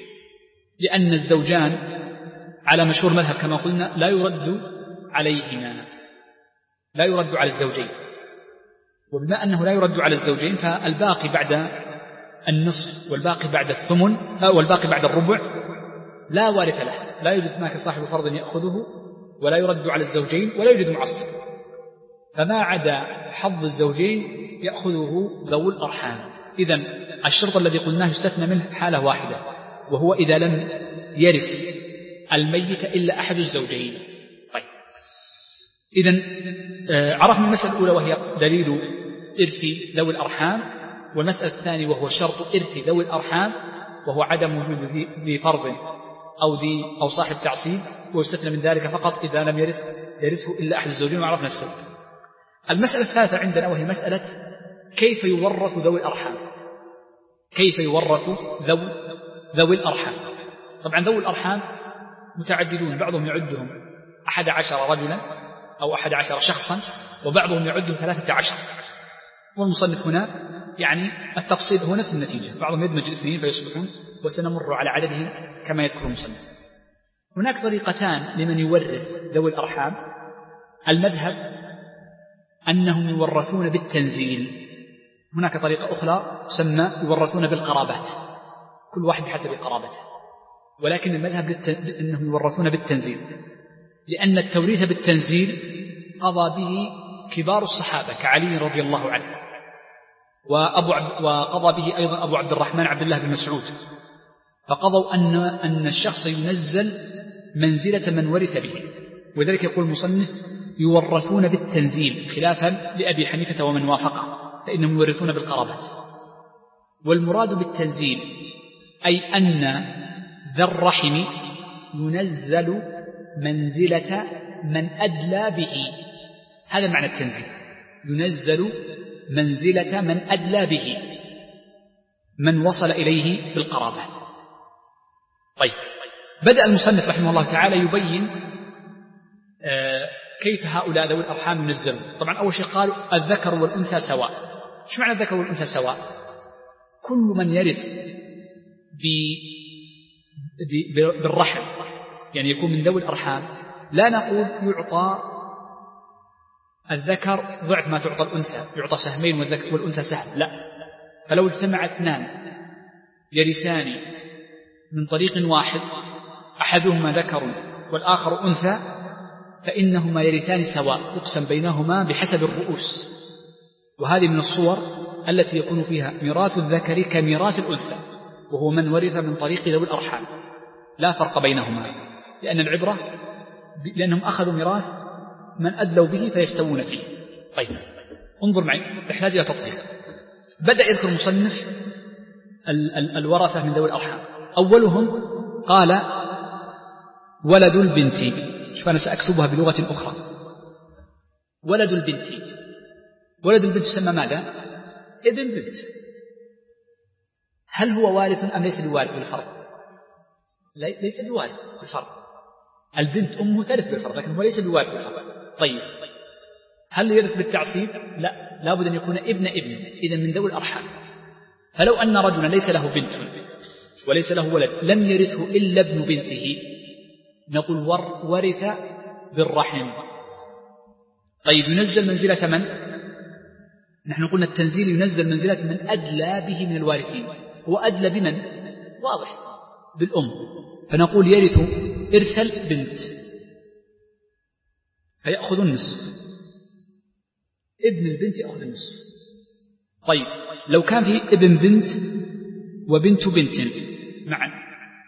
لأن الزوجان على مشهور مذهب كما قلنا لا يرد عليهما، لا يرد على الزوجين. وبما أنه لا يرد على الزوجين فالباقي بعد النصف والباقي بعد الثمن والباقي بعد الربع لا وارث له، لا يوجد هناك صاحب فرض يأخذه ولا يرد على الزوجين ولا يوجد معصب، فما عدا حظ الزوجين يأخذه ذو الأرحام. إذن الشرط الذي قلناه يستثنى منه حالة واحدة، وهو إذا لم يرث الميت إلا أحد الزوجين. طيب، إذن عرفنا المسألة الأولى وهي دليل إرث ذوي الأرحام، والمسألة الثانية وهو شرط إرث ذوي الأرحام وهو عدم وجود ذي فرض أو ذي أو صاحب تعصيب، ويستثنى من ذلك فقط إذا لم يرث يرثه إلا أحد الزوجين، وعرفنا السبب. المسألة الثالثة عندنا وهي مسألة كيف يورث ذوي الأرحام، كيف يورث ذوي ذوي الأرحام. طبعا ذوي الأرحام متعددون، بعضهم يعدهم أحد عشر رجلا أو أحد عشر شخصا، وبعضهم يعده ثلاثة عشر. والمصنف هنا يعني التفصيل هو نفس النتيجة، بعضهم يدمج الاثنين فيصبحون، وسنمر على عددهم كما يذكر المصنف. هناك طريقتان لمن يورث ذوي الأرحام. المذهب أنهم يورثون بالتنزيل، هناك طريقة أخرى تسمى يورثون بالقرابات، كل واحد بحسب قرابته، ولكن المذهب أنهم يورثون بالتنزيل، لأن التوريث بالتنزيل قضى به كبار الصحابة كعلي رضي الله عنه، وأبو عبد وقضى به أيضا أبو عبد الرحمن عبد الله بن مسعود، فقضوا أن أن الشخص ينزل منزلة من ورث به. وذلك يقول المصنف يورثون بالتنزيل خلافا لأبي حنيفة ومن وافقه، فإنهم يورثون بالقرابات. والمراد بالتنزيل أي أن ذا الرحم ينزل منزلة من أدلى به، هذا معنى التنزيل، ينزل منزلة من أدلى به، من وصل إليه بالقرابة. طيب، بدأ المصنف رحمه الله تعالى يبين آه كيف هؤلاء ذوي الأرحام ينزلون. طبعا أول شيء قالوا الذكر والأنثى سواء. شو معنى الذكر والأنثى سواء؟ كل من يرث بالرحم يعني يكون من ذوي الأرحام، لا نقول يعطى الذكر ضعف ما تعطى الأنثى، يعطى سهمين والأنثى سهم، لا. فلو اجتمع اثنان يرثان من طريق واحد، أحدهما ذكر والآخر أنثى، فإنهما يرثان سواء، يقسم بينهما بحسب الرؤوس. وهذه من الصور التي يكون فيها ميراث الذكر كميراث الأنثى، وهو من ورث من طريق ذوي الأرحام، لا فرق بينهما، لأن العبرة لأنهم أخذوا ميراث من أدلوا به فيستوون فيه. طيب، انظر معي، نحتاج إلى تطبيق. بدأ يذكر المصنف ال- ال- الورثة من ذوي الأرحام. أولهم قال ولد البنت. شوف أنا سأكتبها بلغة أخرى. ولد البنت، ولد البنت يسمى ماذا؟ ابن بنت. هل هو وارث أم ليس بوارث بالفرض؟ ليس بوارث بالفرض. البنت أمه ترث بالفرض، لكن هو ليس بوارث بالفرض. طيب، هل يرث بالتعصيب؟ لا، لابد أن يكون ابن ابن، إذا من ذوي الأرحام. فلو أن رجلا ليس له بنت وليس له ولد لم يرثه إلا ابن بنته، نقول ورث بالرحم. طيب، ينزل منزلة من؟ نحن قلنا التنزيل ينزل منزلة من أدلى به من الوارثين. هو أدلى بمن؟ واضح، بالأم. فنقول يرث إرث البنت فيأخذ النصف، ابن البنت يأخذ النصف. طيب لو كان في ابن بنت وبنت بنت معا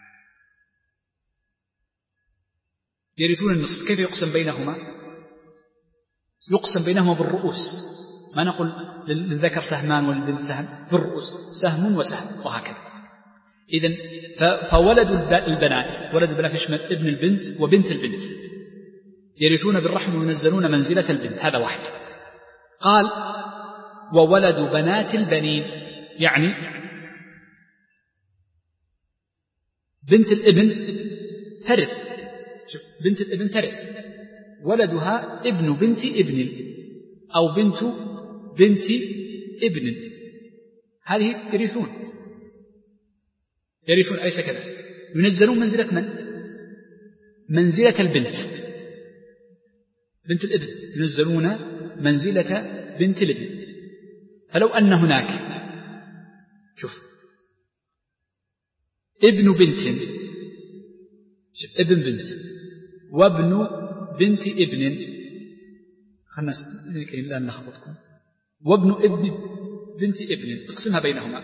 يرثون النصف، كيف يقسم بينهما؟ يقسم بينهما بالرؤوس، ما نقول للذكر سهمان وللبنت سهم، بالرؤوس سهم وسهم وهكذا. إذن فولد البنات، ولد البنات يشمل ابن البنت وبنت البنت، يرثون بالرحم وينزلون منزلة البنت، هذا واحد. قال وولد بنات البنين، يعني بنت الابن ترث، شوف بنت الابن ترث، ولدها ابن بنت ابن أو بنت بنت ابن، هذه يرثون يرثون أليس كذا؟ ينزلون منزلة من؟ منزلة البنت، بنت الابن ينزلون منزلة بنت الابن. فلو أن هناك شوف ابن بنت، شوف ابن بنت وابن بنت ابن، خلنا نذكر لا نلخبطكم، وابن ابن بنت ابن، اقسمها بينهما.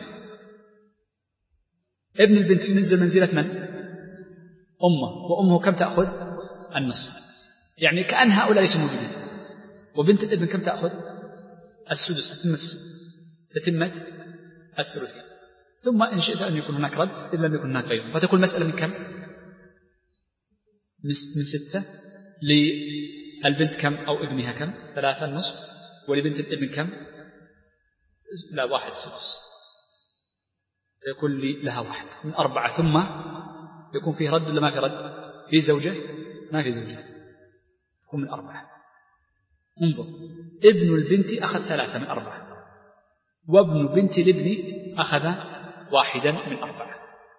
ابن البنت ينزل منزلة من؟ أمه، وأمه كم تأخذ؟ النصف، يعني كأن هؤلاء ليسوا موجودين. وبنت الابن كم تأخذ؟ السدس، تتمة الثلثين. ثم إن شئت أن يكون هناك رد إن لم يكن هناك غيره، فتكون المسألة من كم؟ من ستة. للبنت كم أو ابنها كم؟ ثلاثة النصف. ولبنت الابن كم؟ لا واحد سدس، يكون لها واحد من أربعة. ثم يكون فيه رد ولا ما في رد؟ في زوجة؟ ما في زوجة، تكون من أربعة. انظر، ابن البنت أخذ ثلاثة من أربعة، وابن بنت الابن أخذ واحدا من أربعة.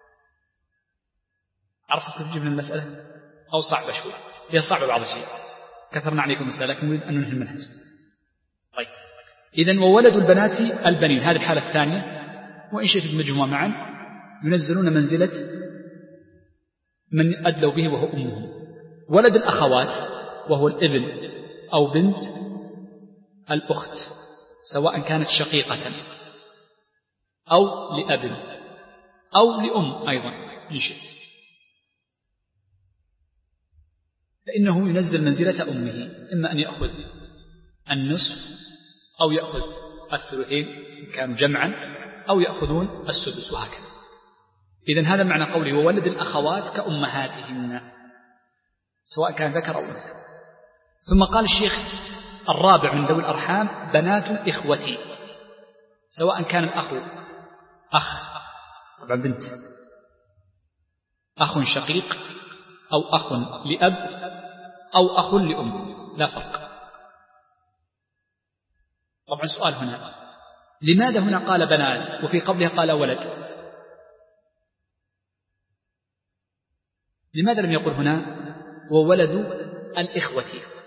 عرفت كيف جبنا المسألة؟ أو صعبة شوي؟ هي صعبة بعض الشيء، كثرنا عليكم المسألة لكن نريد أن ننهي المنهج. طيب إذن وولد البنات البنين، هذه الحالة الثانية. وإن شئت المجموعة معا ينزلون منزلة من أدلوا به وهو أمهم. ولد الأخوات وهو الابن أو بنت الأخت، سواء كانت شقيقة أو لأب أو لأم أيضا إن شئت، فإنه ينزل منزلة أمه، إما أن يأخذ النصف أو يأخذ الثلثين إن كانوا جمعا، أو يأخذون السدس وهكذا. إذن هذا معنى قوله وولد الأخوات كأمهاتهن، سواء كان ذكر أو أنثى. ثم قال الشيخ الرابع من ذوي الأرحام بنات إخوتي، سواء كان الأخ أخ طبعا بنت، أخ شقيق أو أخ لأب أو أخ لأم، لا فرق. طبعا سؤال هنا، لماذا هنا قال بنات وفي قبلها قال ولد؟ لماذا لم يقل هنا وولد الإخوة؟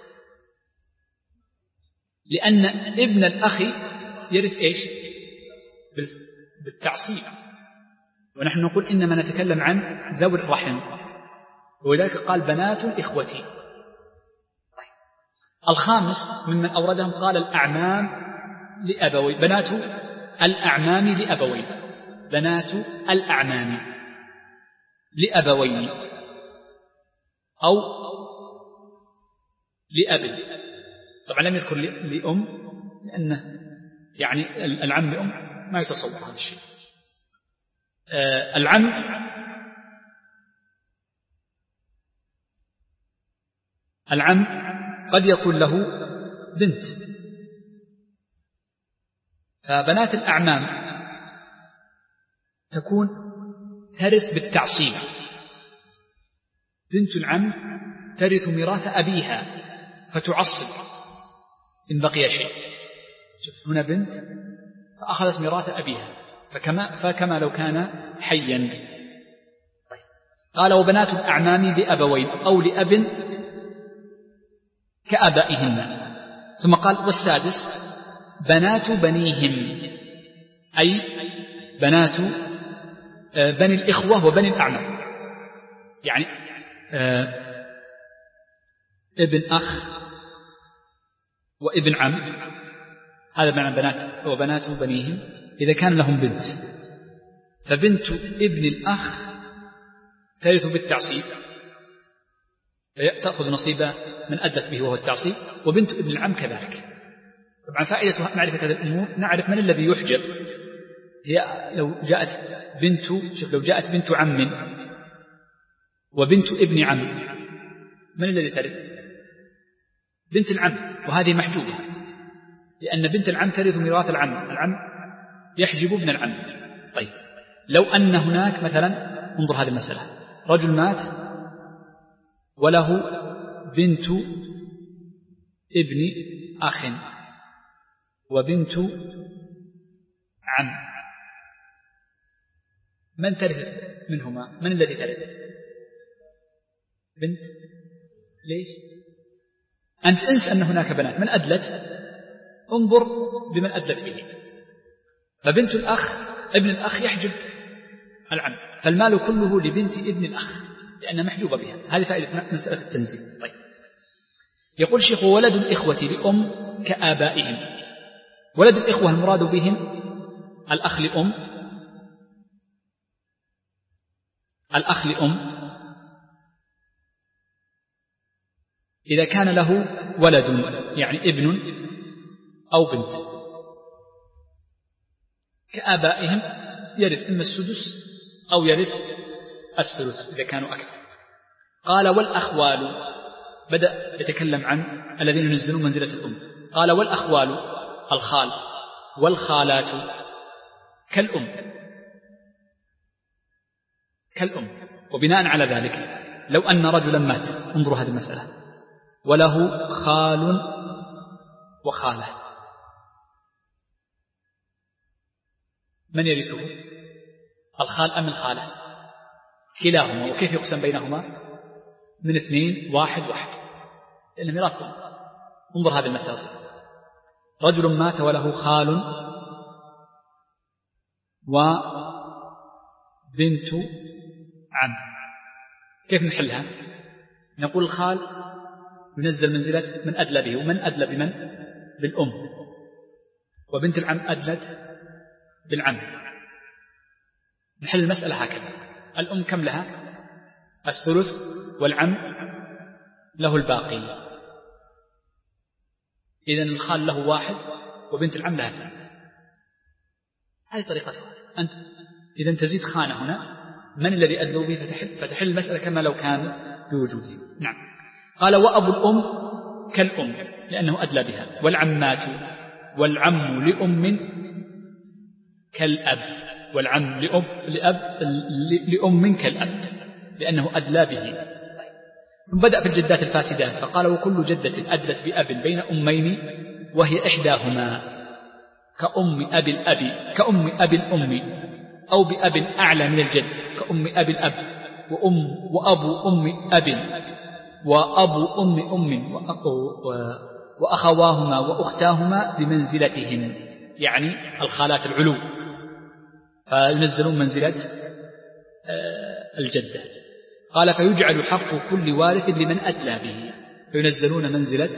لأن ابن الأخ يرث إيش؟ بالتعصيب، ونحن نقول إنما نتكلم عن ذوي الرحم، ولذلك قال بنات الإخوة. طيب. الخامس ممن أوردهم قال الأعمام لأبوي، بنات الأعمام لأبوين، بنات الأعمام لأبوين أو لأب. طبعا لم يذكر لأم لأنه يعني العم لأم ما يتصور هذا الشيء. آه العم العم قد يكون له بنت، فبنات الأعمام تكون ترث بالتعصيب. بنت العم ترث ميراث أبيها فتعصب إن بقي شيء. شوف هنا بنت فأخذت ميراث أبيها فكما, فكما لو كان حيا. طيب. قال وبنات الأعمام لأبوين أو لأب كأبائهن. ثم قال والسادس بنات بنيهم، أي بنات بني الإخوة وبني الأعمام، يعني ابن أخ وابن عم، هذا معنى بنات وبنات بنيهم. إذا كان لهم بنت فبنت ابن الأخ ترث بالتعصيب، تأخذ نصيبه من أدت به وهو التعصيب، وبنت ابن العم كذلك. طبعا فائدة معرفة هذه الأمور نعرف من الذي يحجب. هي لو جاءت بنت شوف لو جاءت بنت عم وبنت ابن عم، من الذي ترث؟ بنت العم، وهذه محجوبة، لأن بنت العم ترث ميراث العم، العم يحجب ابن العم. طيب لو أن هناك مثلا، انظر هذه المسألة، رجل مات وله بنت ابن أخ وبنت عم، من ترث منهما؟ من الذي ترث؟ بنت. ليش؟ أنت انس أن هناك بنات، من أدلت؟ انظر بمن أدلت به. فبنت الأخ ابن الأخ يحجب العم، فالمال كله لبنت ابن الأخ لأنها محجوبة بها. هذه فائدة مسألة التنزيل. طيب يقول الشيخ: ولد الإخوة لأم كآبائهم. ولد الإخوة المراد بهم الأخ لأم، الأخ لأم إذا كان له ولد، يعني ابن أو بنت. كآبائهم يرث إما السدس أو يرث الثلث إذا كانوا أكثر. قال: والأخوال، بدأ يتكلم عن الذين ينزلون منزلة الأم. قال: والأخوال الخال والخالات كالأم، كالأم. وبناء على ذلك لو أن رجلا مات، انظروا هذه المسألة، وله خال وخالة، من يرثه؟ الخال أم الخالة؟ كلاهما. وكيف يقسم بينهما؟ من اثنين واحد واحد، لأنه ميراث أم. انظر هذه المسألة: رجل مات وله خال وبنت عم، كيف نحلها؟ نقول الخال ينزل منزلة من أدلى به، ومن أدلى بمن؟ بالأم. وبنت العم أدلت بالعم. نحل المسألة هكذا: الأم كم لها؟ الثلث، والعم له الباقي. إذن الخال له واحد وبنت العم لها اثنين. هذه طريقتها. أنت إذن تزيد خانة هنا، من الذي أدلوا به؟ فتحل, فتحل المسألة كما لو كان بوجوده. نعم. قال: وأبو الأم كالأم لأنه أدلى بها. والعمات، والعم لأم كالأب، والعم لأب لأب لأم كالأب لأنه أدلى به. ثم بدأ في الجدات الفاسدات فقال: وكل جدة أدلت بأب بين أمين وهي إحداهما كأم أبي الأب، كأم أبي الأم، أو بأب أعلى من الجد كأم أبي الأب، وأم وأبو أم أب، وأبو أم أم، وأخواهما وأختاهما بمنزلتهم، يعني الخالات العلو، فينزلون منزلة الجدة. قال: فيجعل حق كل وارث لمن أدلى به، فينزلون منزلة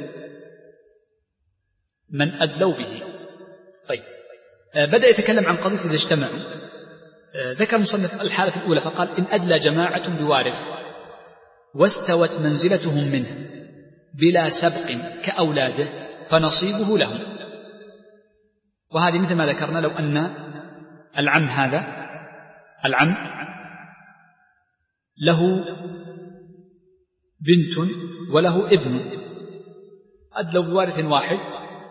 من أدلوا به. طيب بدأ يتكلم عن قضية إذا اجتمعوا. ذكر مصنف الحالة الأولى فقال: إن أدلى جماعة بوارث واستوت منزلتهم منه بلا سبق كأولاده فنصيبه لهم. وهذه مثل ما ذكرنا، لو أن العم هذا العم له بنت وله ابن أدلوا بوارث واحد،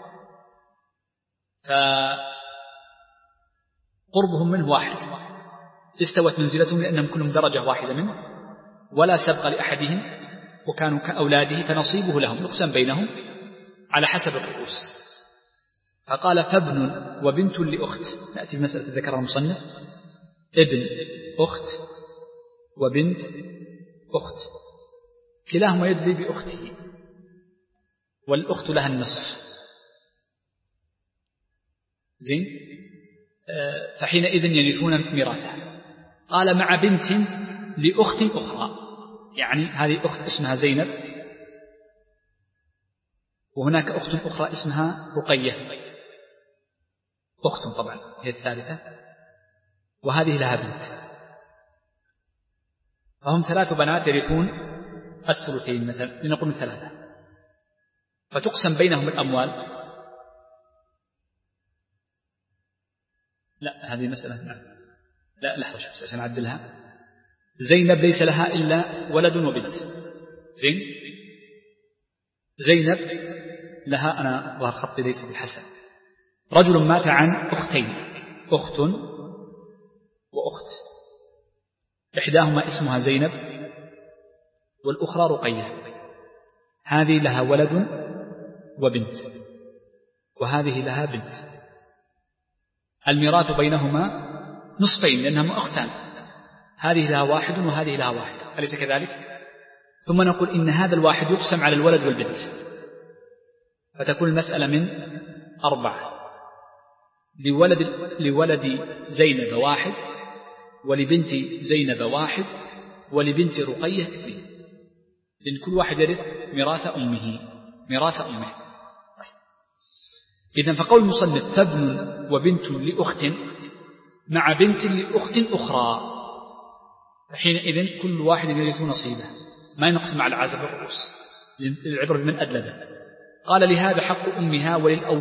فقربهم منه واحد، استوت منزلتهم لأنهم كلهم درجة واحدة منه ولا سبق لأحدهم وكانوا كأولاده، فنصيبه لهم يقسم بينهم على حسب الرؤوس. فقال: فابن وبنت لأخت. نأتي بمسألة ذكرها المصنف: ابن أخت وبنت أخت، كلاهما يدلي بأخته، والأخت لها النصف. زين. فحينئذ يرثون ميراثها. قال مع بنت لأخت أخرى، يعني هذه أخت اسمها زينب، وهناك أخت أخرى اسمها رقية، أخت طبعا هي الثالثة، وهذه لها بنت، فهم ثلاث بنات يرثون الثلثين مثلا، لنقول من ثلاثة، فتقسم بينهم الأموال. لا هذه مسألة لا لحظة شوف عشان أعدلها. زينب ليس لها إلا ولد وبنت. زين. زينب لها، أنا ظهر خطي ليس بالحسن، رجل مات عن أختين، أخت وأخت، إحداهما اسمها زينب والأخرى رقية، هذه لها ولد وبنت وهذه لها بنت. الميراث بينهما نصفين لأنهما أختان، هذه لها واحد وهذه لها واحد، أليس كذلك؟ ثم نقول إن هذا الواحد يقسم على الولد والبنت، فتكون المسألة من أربعة، لولد, لولد زينب واحد، ولبنت زينب واحد، ولبنت رقية اثنين، لأن كل واحد يرث ميراث أمه ميراث أمه. إذن فقول المصنف فابن وبنت لأخت مع بنت لأخت أخرى، فحينئذ كل واحد يرث نصيبه، ما ينقسم على عزب الرؤوس، للعبر بمن أدلده. قال لهذا حق أمها وللأو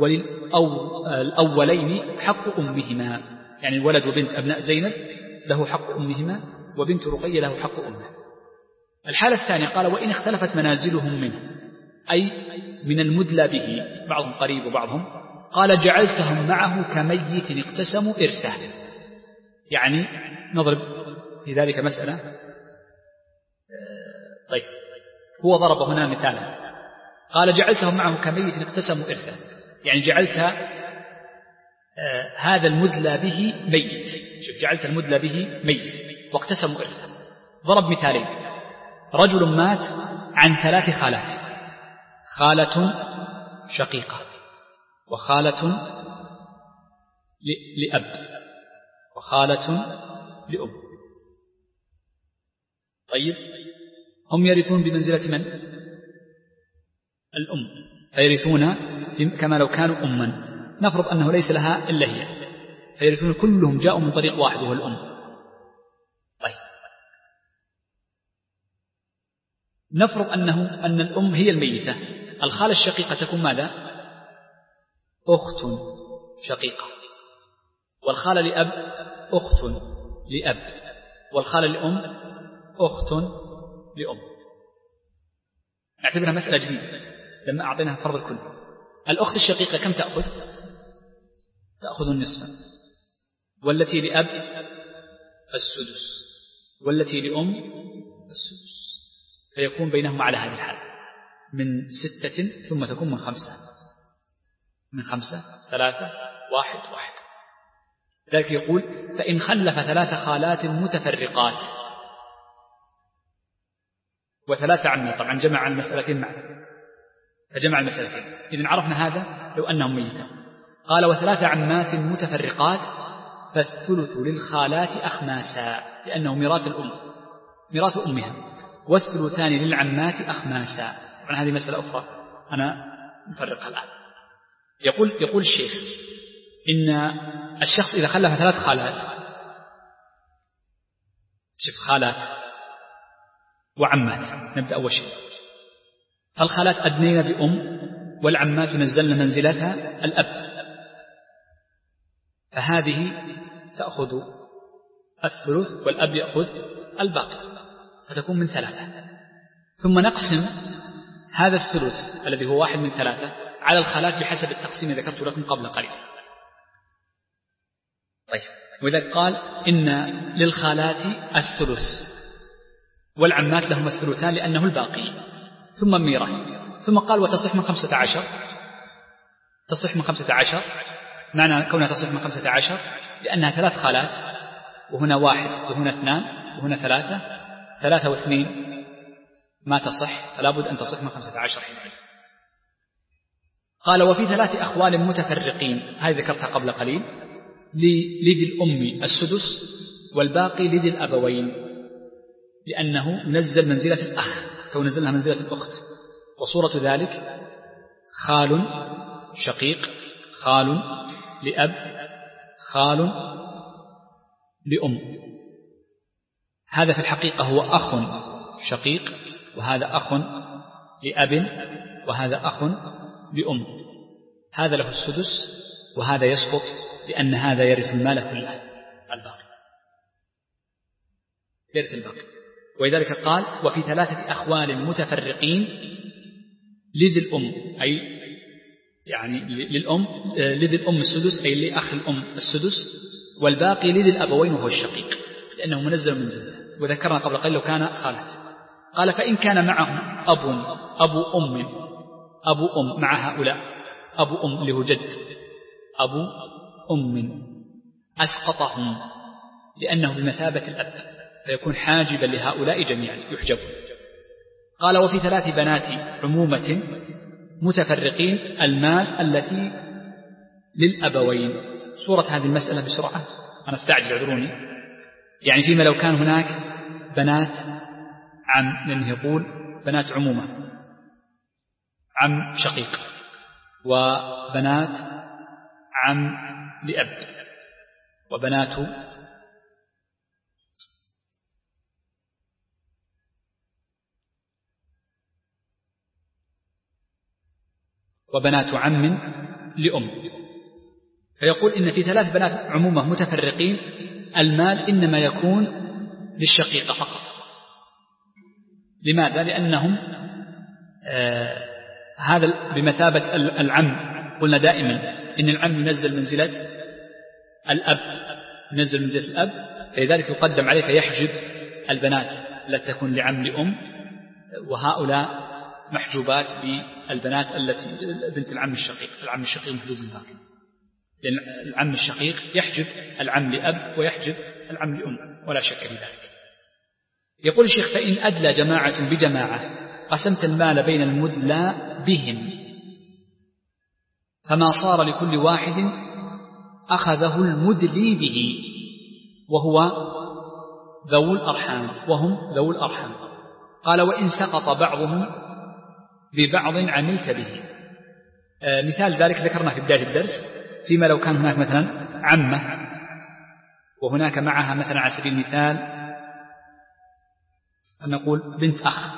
وللأولين حق أمهما، يعني الولد وبنت أبناء زينب له حق أمهما، وبنت رقية له حق أمه. الحالة الثانية قال وإن اختلفت منازلهم منه، أي من المدلى به، بعضهم قريب وبعضهم، قال جعلتهم معه كميت اقتسموا إرثه. يعني نضرب في ذلك مسألة. طيب هو ضرب هنا مثالا، قال جعلتهم معه كميت اقتسموا إرثه، يعني جعلت آه هذا المدلى به ميت، شوف جعلت المدلى به ميت واقتسموا إرثه. ضرب مثالين، رجل مات عن ثلاث خالات، خالة شقيقة وخالة لأب وخالة لأم. طيب هم يرثون بمنزلة من؟ الأم، فيرثون كما لو كانوا أما، نفرض أنه ليس لها إلا هي، فيرثون كلهم جاءوا من طريق واحد وهو الأم. طيب نفرض أنه أن الأم هي الميتة، الخالة الشقيقة تكون ماذا؟ أخت شقيقة، والخالة لأب أخت لأب، والخالة لأم أخت لأم. نعتبرها مسألة جديدة لما أعطيناها فرض الكل. الأخت الشقيقة كم تأخذ؟ تأخذ النصف، والتي لأب السدس، والتي لأم السدس، فيكون بينهم على هذه الحالة من ستة ثم تكون من خمسة، من خمسة ثلاثة واحد واحد. ذلك يقول فإن خلف ثلاث خالات متفرقات وثلاث عمات، طبعا جمع المسألتين معا، فجمع المسألتين، إذن عرفنا هذا لو أنهم ميتان. قال وثلاث عمات متفرقات فالثلث للخالات أخماسا، لأنه ميراث الأم ميراث أمها، والثلثان للعمات أخماسا. طبعا هذه مسألة أخرى أنا نفرقها الآن. يقول يقول الشيخ إن الشخص إذا خلف ثلاث خالات، شوف خالات وعمات، نبدأ أول شيء. فالخالات أدنين بأم، والعمات نزلن منزلتها الأب، فهذه تأخذ الثلث والأب يأخذ الباقي، فتكون من ثلاثة. ثم نقسم هذا الثلث الذي هو واحد من ثلاثة على الخالات بحسب التقسيم ذكرت لكم قبل قليل. طيب وإذا قال إن للخالات الثلث والعمات لهم الثلثان لأنه الباقي، ثم الميراث، ثم قال وتصح من خمسة عشر، تصح من خمسة عشر، معنى كونها تصح من خمسة عشر لأنها ثلاث خالات، وهنا واحد وهنا اثنان وهنا ثلاثة، ثلاثة واثنين ما تصح، فلا بد أن تصح من خمسة عشر حينئذ. قال وفي ثلاث أخوال متفرقين، هذه ذكرتها قبل قليل، لذي الأم السدس والباقي لذي الأبوين، لأنه نزل منزلة الأخ تو نزلها منزلة الأخت. وصورة ذلك خال شقيق، خال لأب، خال لأم. هذا في الحقيقة هو أخ شقيق، وهذا أخ لأب، وهذا أخ لأم. هذا له السدس وهذا يسقط، لأن هذا يرث المال كله، الباقي يرث الباقي. ولذلك قال وفي ثلاثة أخوال متفرقين لذي الأم، أي يعني للأم لذي الأم السدس، أي لأخ الأم السدس، والباقي لذي الأبوين وهو الشقيق، لأنه منزل منزلته. وذكرنا قبل قليل لو كان خالة. قال فإن كان معهم أب أبو أم أبو أم مع هؤلاء، أبو أم له جد، أبو أم، أسقطهم لأنه بمثابة الأب، فيكون حاجبا لهؤلاء جميعا يحجب. قال وفي ثلاث بنات عمومة متفرقين المال التي للأبوين. صورة هذه المسألة بسرعة، أنا استعجل اعذروني. يعني فيما لو كان هناك بنات عم، لأنه يقول بنات عمومة، عم شقيق، وبنات عم لأب، وبنات وبنات عم لأم. فيقول إن في ثلاث بنات عمومة متفرقين المال إنما يكون للشقيقة فقط. لماذا؟ لأنهم آه هذا بمثابة العم. قلنا دائما إن العم ينزل منزلة الأب، ينزل منزلة الأب، فلذلك يقدم عليه فيحجب البنات التي تكون لعم لأم، وهؤلاء محجوبات بالبنات التي بنت العم الشقيق. العم الشقيق محجوب بالباقي، لأن العم الشقيق يحجب العم لأب ويحجب العم لأم، ولا شك في ذلك. يقول الشيخ فإن أدلى جماعة بجماعة قسمت المال بين المدلى بهم، فما صار لكل واحد أخذه المدلي به، وهو ذو الأرحام، وهم ذو الأرحام. قال وإن سقط بعضهم ببعض عملت به. آه مثال ذلك ذكرنا في بداية الدرس، فيما لو كان هناك مثلا عمة وهناك معها مثلا على سبيل المثال أن نقول بنت أخ،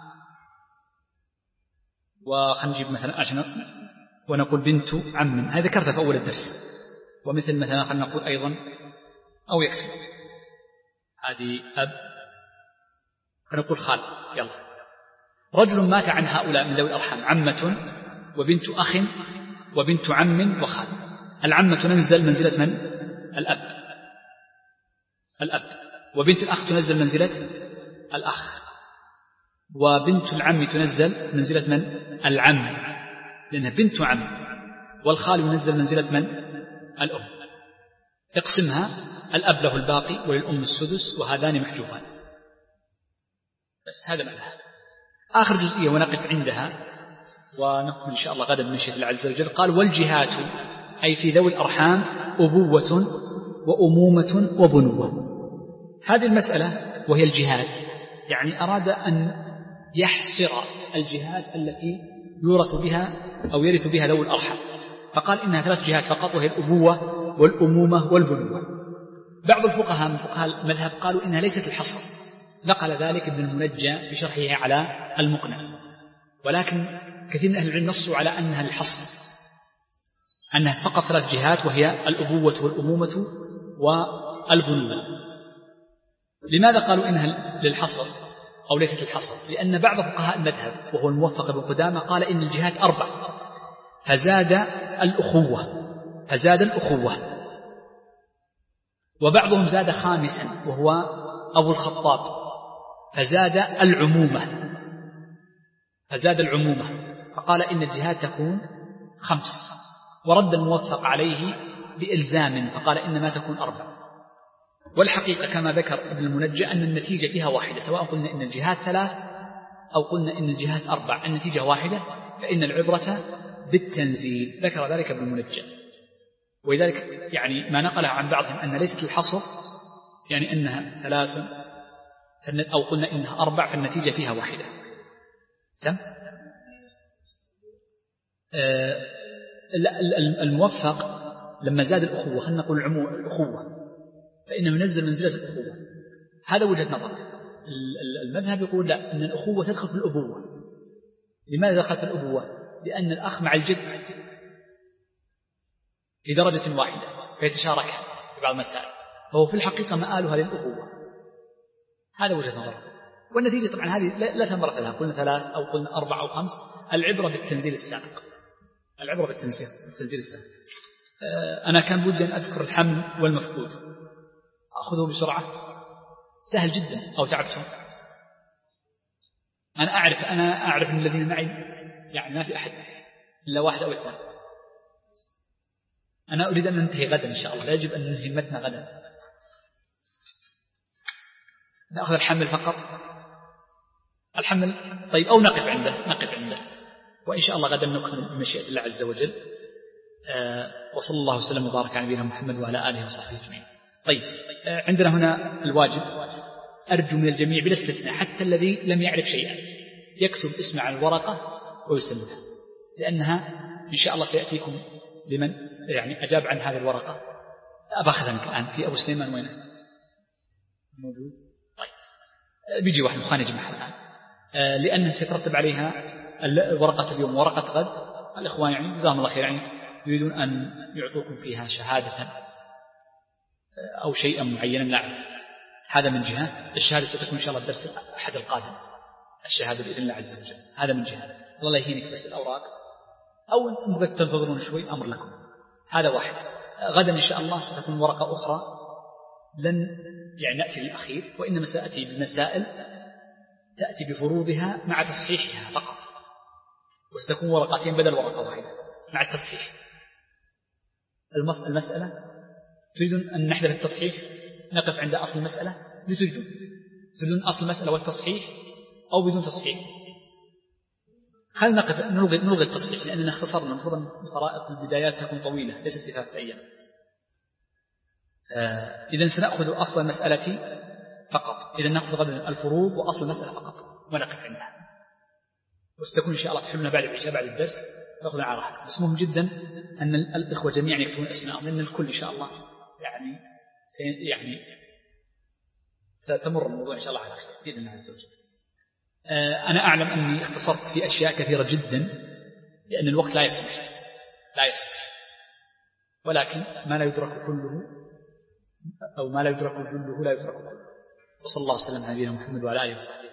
وخنجيب مثلا عشان ونقول بنت عم، هذا ذكرته في أول الدرس. ومثل مثلا خلنا نقول أيضا أو يكفي هذه أب، خلنا نقول خال. يلا رجل مات عن هؤلاء من ذوي الأرحام عمة وبنت أخ وبنت عم وخال. العمة تنزل منزلة من؟ الأب الأب وبنت الأخ تنزل منزلة الأخ، وبنت العم تنزل منزلة من؟ العم، لأنها بنت عم. والخال ينزل منزلة من؟ الأم. اقسمها، الأب له الباقي وللأم السدس، وهذان محجوبان. بس هذا معناها. آخر جزئية ونقف عندها ونكمل إن شاء الله غدا بمشيئة الله عز وجل. قال والجهات أي في ذوي الأرحام أبوة وأمومة وبنوة. هذه المسألة وهي الجهات، يعني أراد أن يحصر الجهات التي يورث بها أو يرث بها ذوي الأرحام، فقال إنها ثلاث جهات فقط، وهي الأبوة والأمومة والبنوة. بعض الفقهاء من فقهاء المذهب قالوا إنها ليست الحصر، نقل ذلك ابن المنجى في شرحه على المقنع، ولكن كثير من أهل العلم نصوا على أنها الحصر، أنها فقط ثلاث جهات، وهي الأبوة والأمومة والبنوة. لماذا قالوا إنها للحصر أو ليست الحصر؟ لأن بعض فقهاء المذهب وهو الموفق بن قدامة قال إن الجهات أربع، فزاد الأخوة فزاد الأخوة وبعضهم زاد خامسا وهو أبو الخطاب فزاد العمومة فزاد العمومة فقال إن الجهات تكون خمس، ورد الموفق عليه بإلزام فقال إنما تكون أربع. والحقيقة كما ذكر ابن المنجى أن النتيجة فيها واحدة، سواء قلنا إن الجهات ثلاث أو قلنا إن الجهات أربع، النتيجة واحدة، فإن العبرة بالتنزيل، ذكر ذلك ابن المنجم. ولذلك يعني ما نقله عن بعضهم أن ليست الحصر يعني أنها ثلاث أو قلنا إنها أربع فالنتيجة فيها واحدة. سم آه الموفق لما زاد الأخوة، خلينا نقول العموم الأخوة، فإنه ينزل منزلة الأخوة. هذا وجهة نظر. المذهب يقول لا، أن الأخوة تدخل في الأبوة. لماذا دخلت الأبوة؟ لأن الأخ مع الجد في درجة واحدة فيتشارك في بعض المسائل، فهو في الحقيقة مآلها للأخوة. هذا وجهة نظر. والنتيجة طبعا هذه لا ثمرة لها، قلنا ثلاث أو قلنا أربع أو خمس، العبرة بالتنزيل السابق. العبرة بالتنزيل التنزيل السابق. أنا كان بدي أن أذكر الحمل والمفقود، أخذه بسرعة، سهل جدا أو تعبتم؟ أنا أعرف أنا أعرف من الذين معي يعني ما في أحد إلا واحد أو اثنين. أنا أريد أن ننتهي غدا إن شاء الله، لا يجب أن ننهي متنا غدا. نأخذ الحمل فقط. الحمل طيب، أو نقف عنده نقف عنده وإن شاء الله غدا نكمل بمشيئة الله عز وجل. آه وصلى الله وسلم وبارك على نبينا محمد وعلى آله وصحبه أجمعين. طيب آه عندنا هنا الواجب، أرجو من الجميع بلا استثناء حتى الذي لم يعرف شيئا يكتب اسمه على الورقة ويسلمها، لأنها إن شاء الله سيأتيكم لمن يعني أجاب عن هذه الورقة. أباخذها منك الآن. في أبو سليمان وينه؟ موجود. طيب بيجي واحد مخاني يجمعها الآن، آه لأنها سيترتب عليها ورقة اليوم ورقة غد. الإخوان يعني جزاهم الله خير يعني يريدون أن يعطوكم فيها شهادة أو شيئا معينا لا أعرف. هذا من جهة. الشهادة ستكون إن شاء الله الدرس الأحد القادم، الشهادة بإذن الله عز وجل. هذا من جهة. الله يهينك بس الأوراق، أو ممكن تنتظرون شوي أمر لكم. هذا واحد. غدا إن شاء الله ستكون ورقة أخرى، لن يعني نأتي للأخير، وإنما سأتي بمسائل تأتي بفروضها مع تصحيحها فقط، وستكون ورقتين بدل ورقة واحدة مع التصحيح. المسألة تريدون أن نحذف التصحيح، نقف عند أصل المسألة. تريدون تريدون أصل المسألة والتصحيح أو بدون تصحيح؟ خلينا نقف نلغي نلغي التصحيح، لأننا اختصرنا. المفروض أن فرائض البدايات تكون طويلة ليست في ثلاثة أيام. آه إذن سنأخذ أصل المسألة فقط. إذن نأخذ غدا الفروض وأصل المسألة فقط ونقف عندها، وستكون إن شاء الله تحلنا بعد العشاء بعد الدرس نأخذ على راحتكم. بس مهم جدا أن الإخوة جميعا يكتبون أسماءهم، لأن الكل إن شاء الله يعني يعني ستمر الموضوع إن شاء الله على خير بإذن الله عز وجل. آه أنا أعلم أني اختصرت في أشياء كثيرة جدا لأن الوقت لا يسمح لا يسمح ولكن ما لا يدرك كله أو ما لا يدرك جله لا يدرك كله. وصلى الله وسلم على نبينا محمد وعلى آله وصحبه.